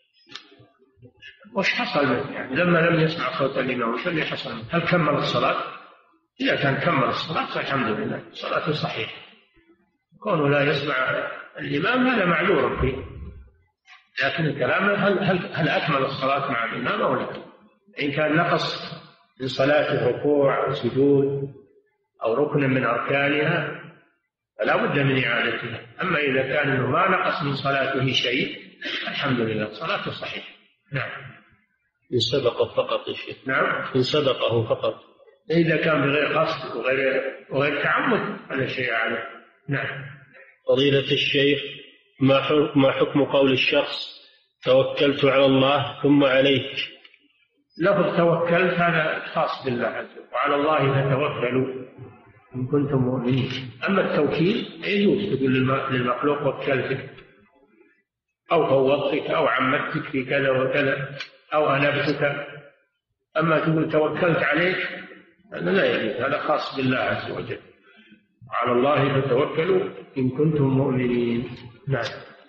وش حصل يعني لما لم يسمع صوت الإمام؟ وش اللي حصل؟ هل كمل الصلاة؟ إذا كان كمل الصلاة فالحمد لله صلاته صحيحة. كونه لا يسمع الإمام هذا معذور فيه، لكن الكلام هل, هل, هل أكمل الصلاة مع الإمام أو لا؟ إن كان نقص من صلاة ركوع أو سجود أو ركن من أركانها فلا بد من إعادتها. أما إذا كان إنه ما نقص من صلاته شيء الحمد لله صلاته صحيحة. نعم.
إن سبق فقط يا شيخ.
نعم.
إن سبقه فقط.
إذا كان بغير قصد وغير وغير تعمد هذا شيء عليه. نعم.
فضيلة الشيخ، ما حكم قول الشخص توكلت على الله ثم عليك.
لفظ توكلت هذا خاص بالله عز وجل، وعلى الله فتوكلوا إن كنتم مؤمنين. أما التوكيل يجوز تقول للمخلوق وكلتك أو فوضتك أو عمدتك في كذا وكذا أو أنبتك. أما تقول توكلت عليك هذا لا يجوز، هذا خاص بالله عز وجل. على الله فتوكلوا إن كنتم مؤمنين. نعم.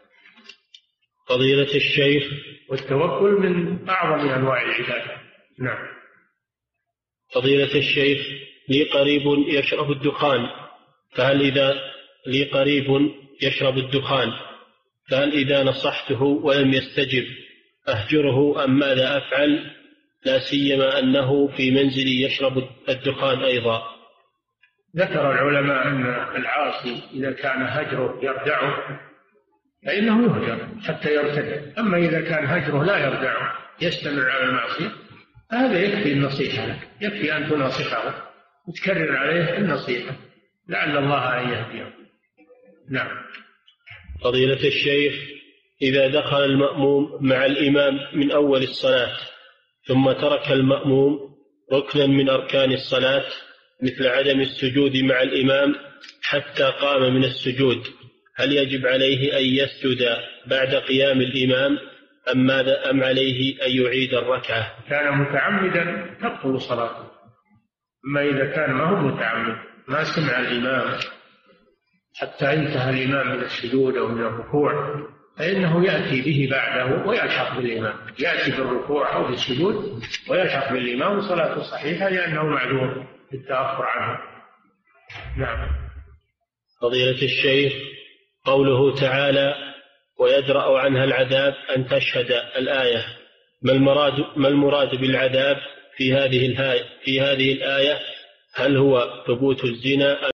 فضيلة الشيخ،
والتوكل من أعظم أنواع العبادة. نعم.
فضيلة الشيخ، لي قريب يشرب الدخان، فهل إذا لي قريب يشرب الدخان فهل إذا نصحته ولم يستجب أهجره أم ماذا أفعل، لا سيما أنه في منزلي يشرب الدخان أيضا؟
ذكر العلماء أن العاصي إذا كان هجره يردعه فإنه يهجر حتى يرتد، أما إذا كان هجره لا يردعه يستمر على المعصية هذا يكفي النصيحة لك، يكفي أن تناصحه وتكرر عليه النصيحة لعل الله أن يهديه. نعم.
فضيلة الشيخ، إذا دخل المأموم مع الإمام من أول الصلاة ثم ترك المأموم ركنا من أركان الصلاة مثل عدم السجود مع الإمام حتى قام من السجود، هل يجب عليه أن يسجد بعد قيام الإمام أم ماذا أم عليه أن يعيد الركعة؟
كان متعمدا تبطل صلاته، أما إذا كان ما هو متعمد ما سمع الإمام حتى انتهى الإمام من السجود أو من الركوع فإنه يأتي به بعده ويلحق بالإمام، يأتي بالركوع أو بالسجود ويلحق بالإمام وصلاته صحيحة لأنه معذور بالتأخر عنه. نعم.
فضيلة الشيخ، قوله تعالى ويدرأ عنها العذاب أن تشهد الآية، ما المراد, ما المراد بالعذاب في هذه الآية؟ في هذه الآية هل هو ثبوت الزنا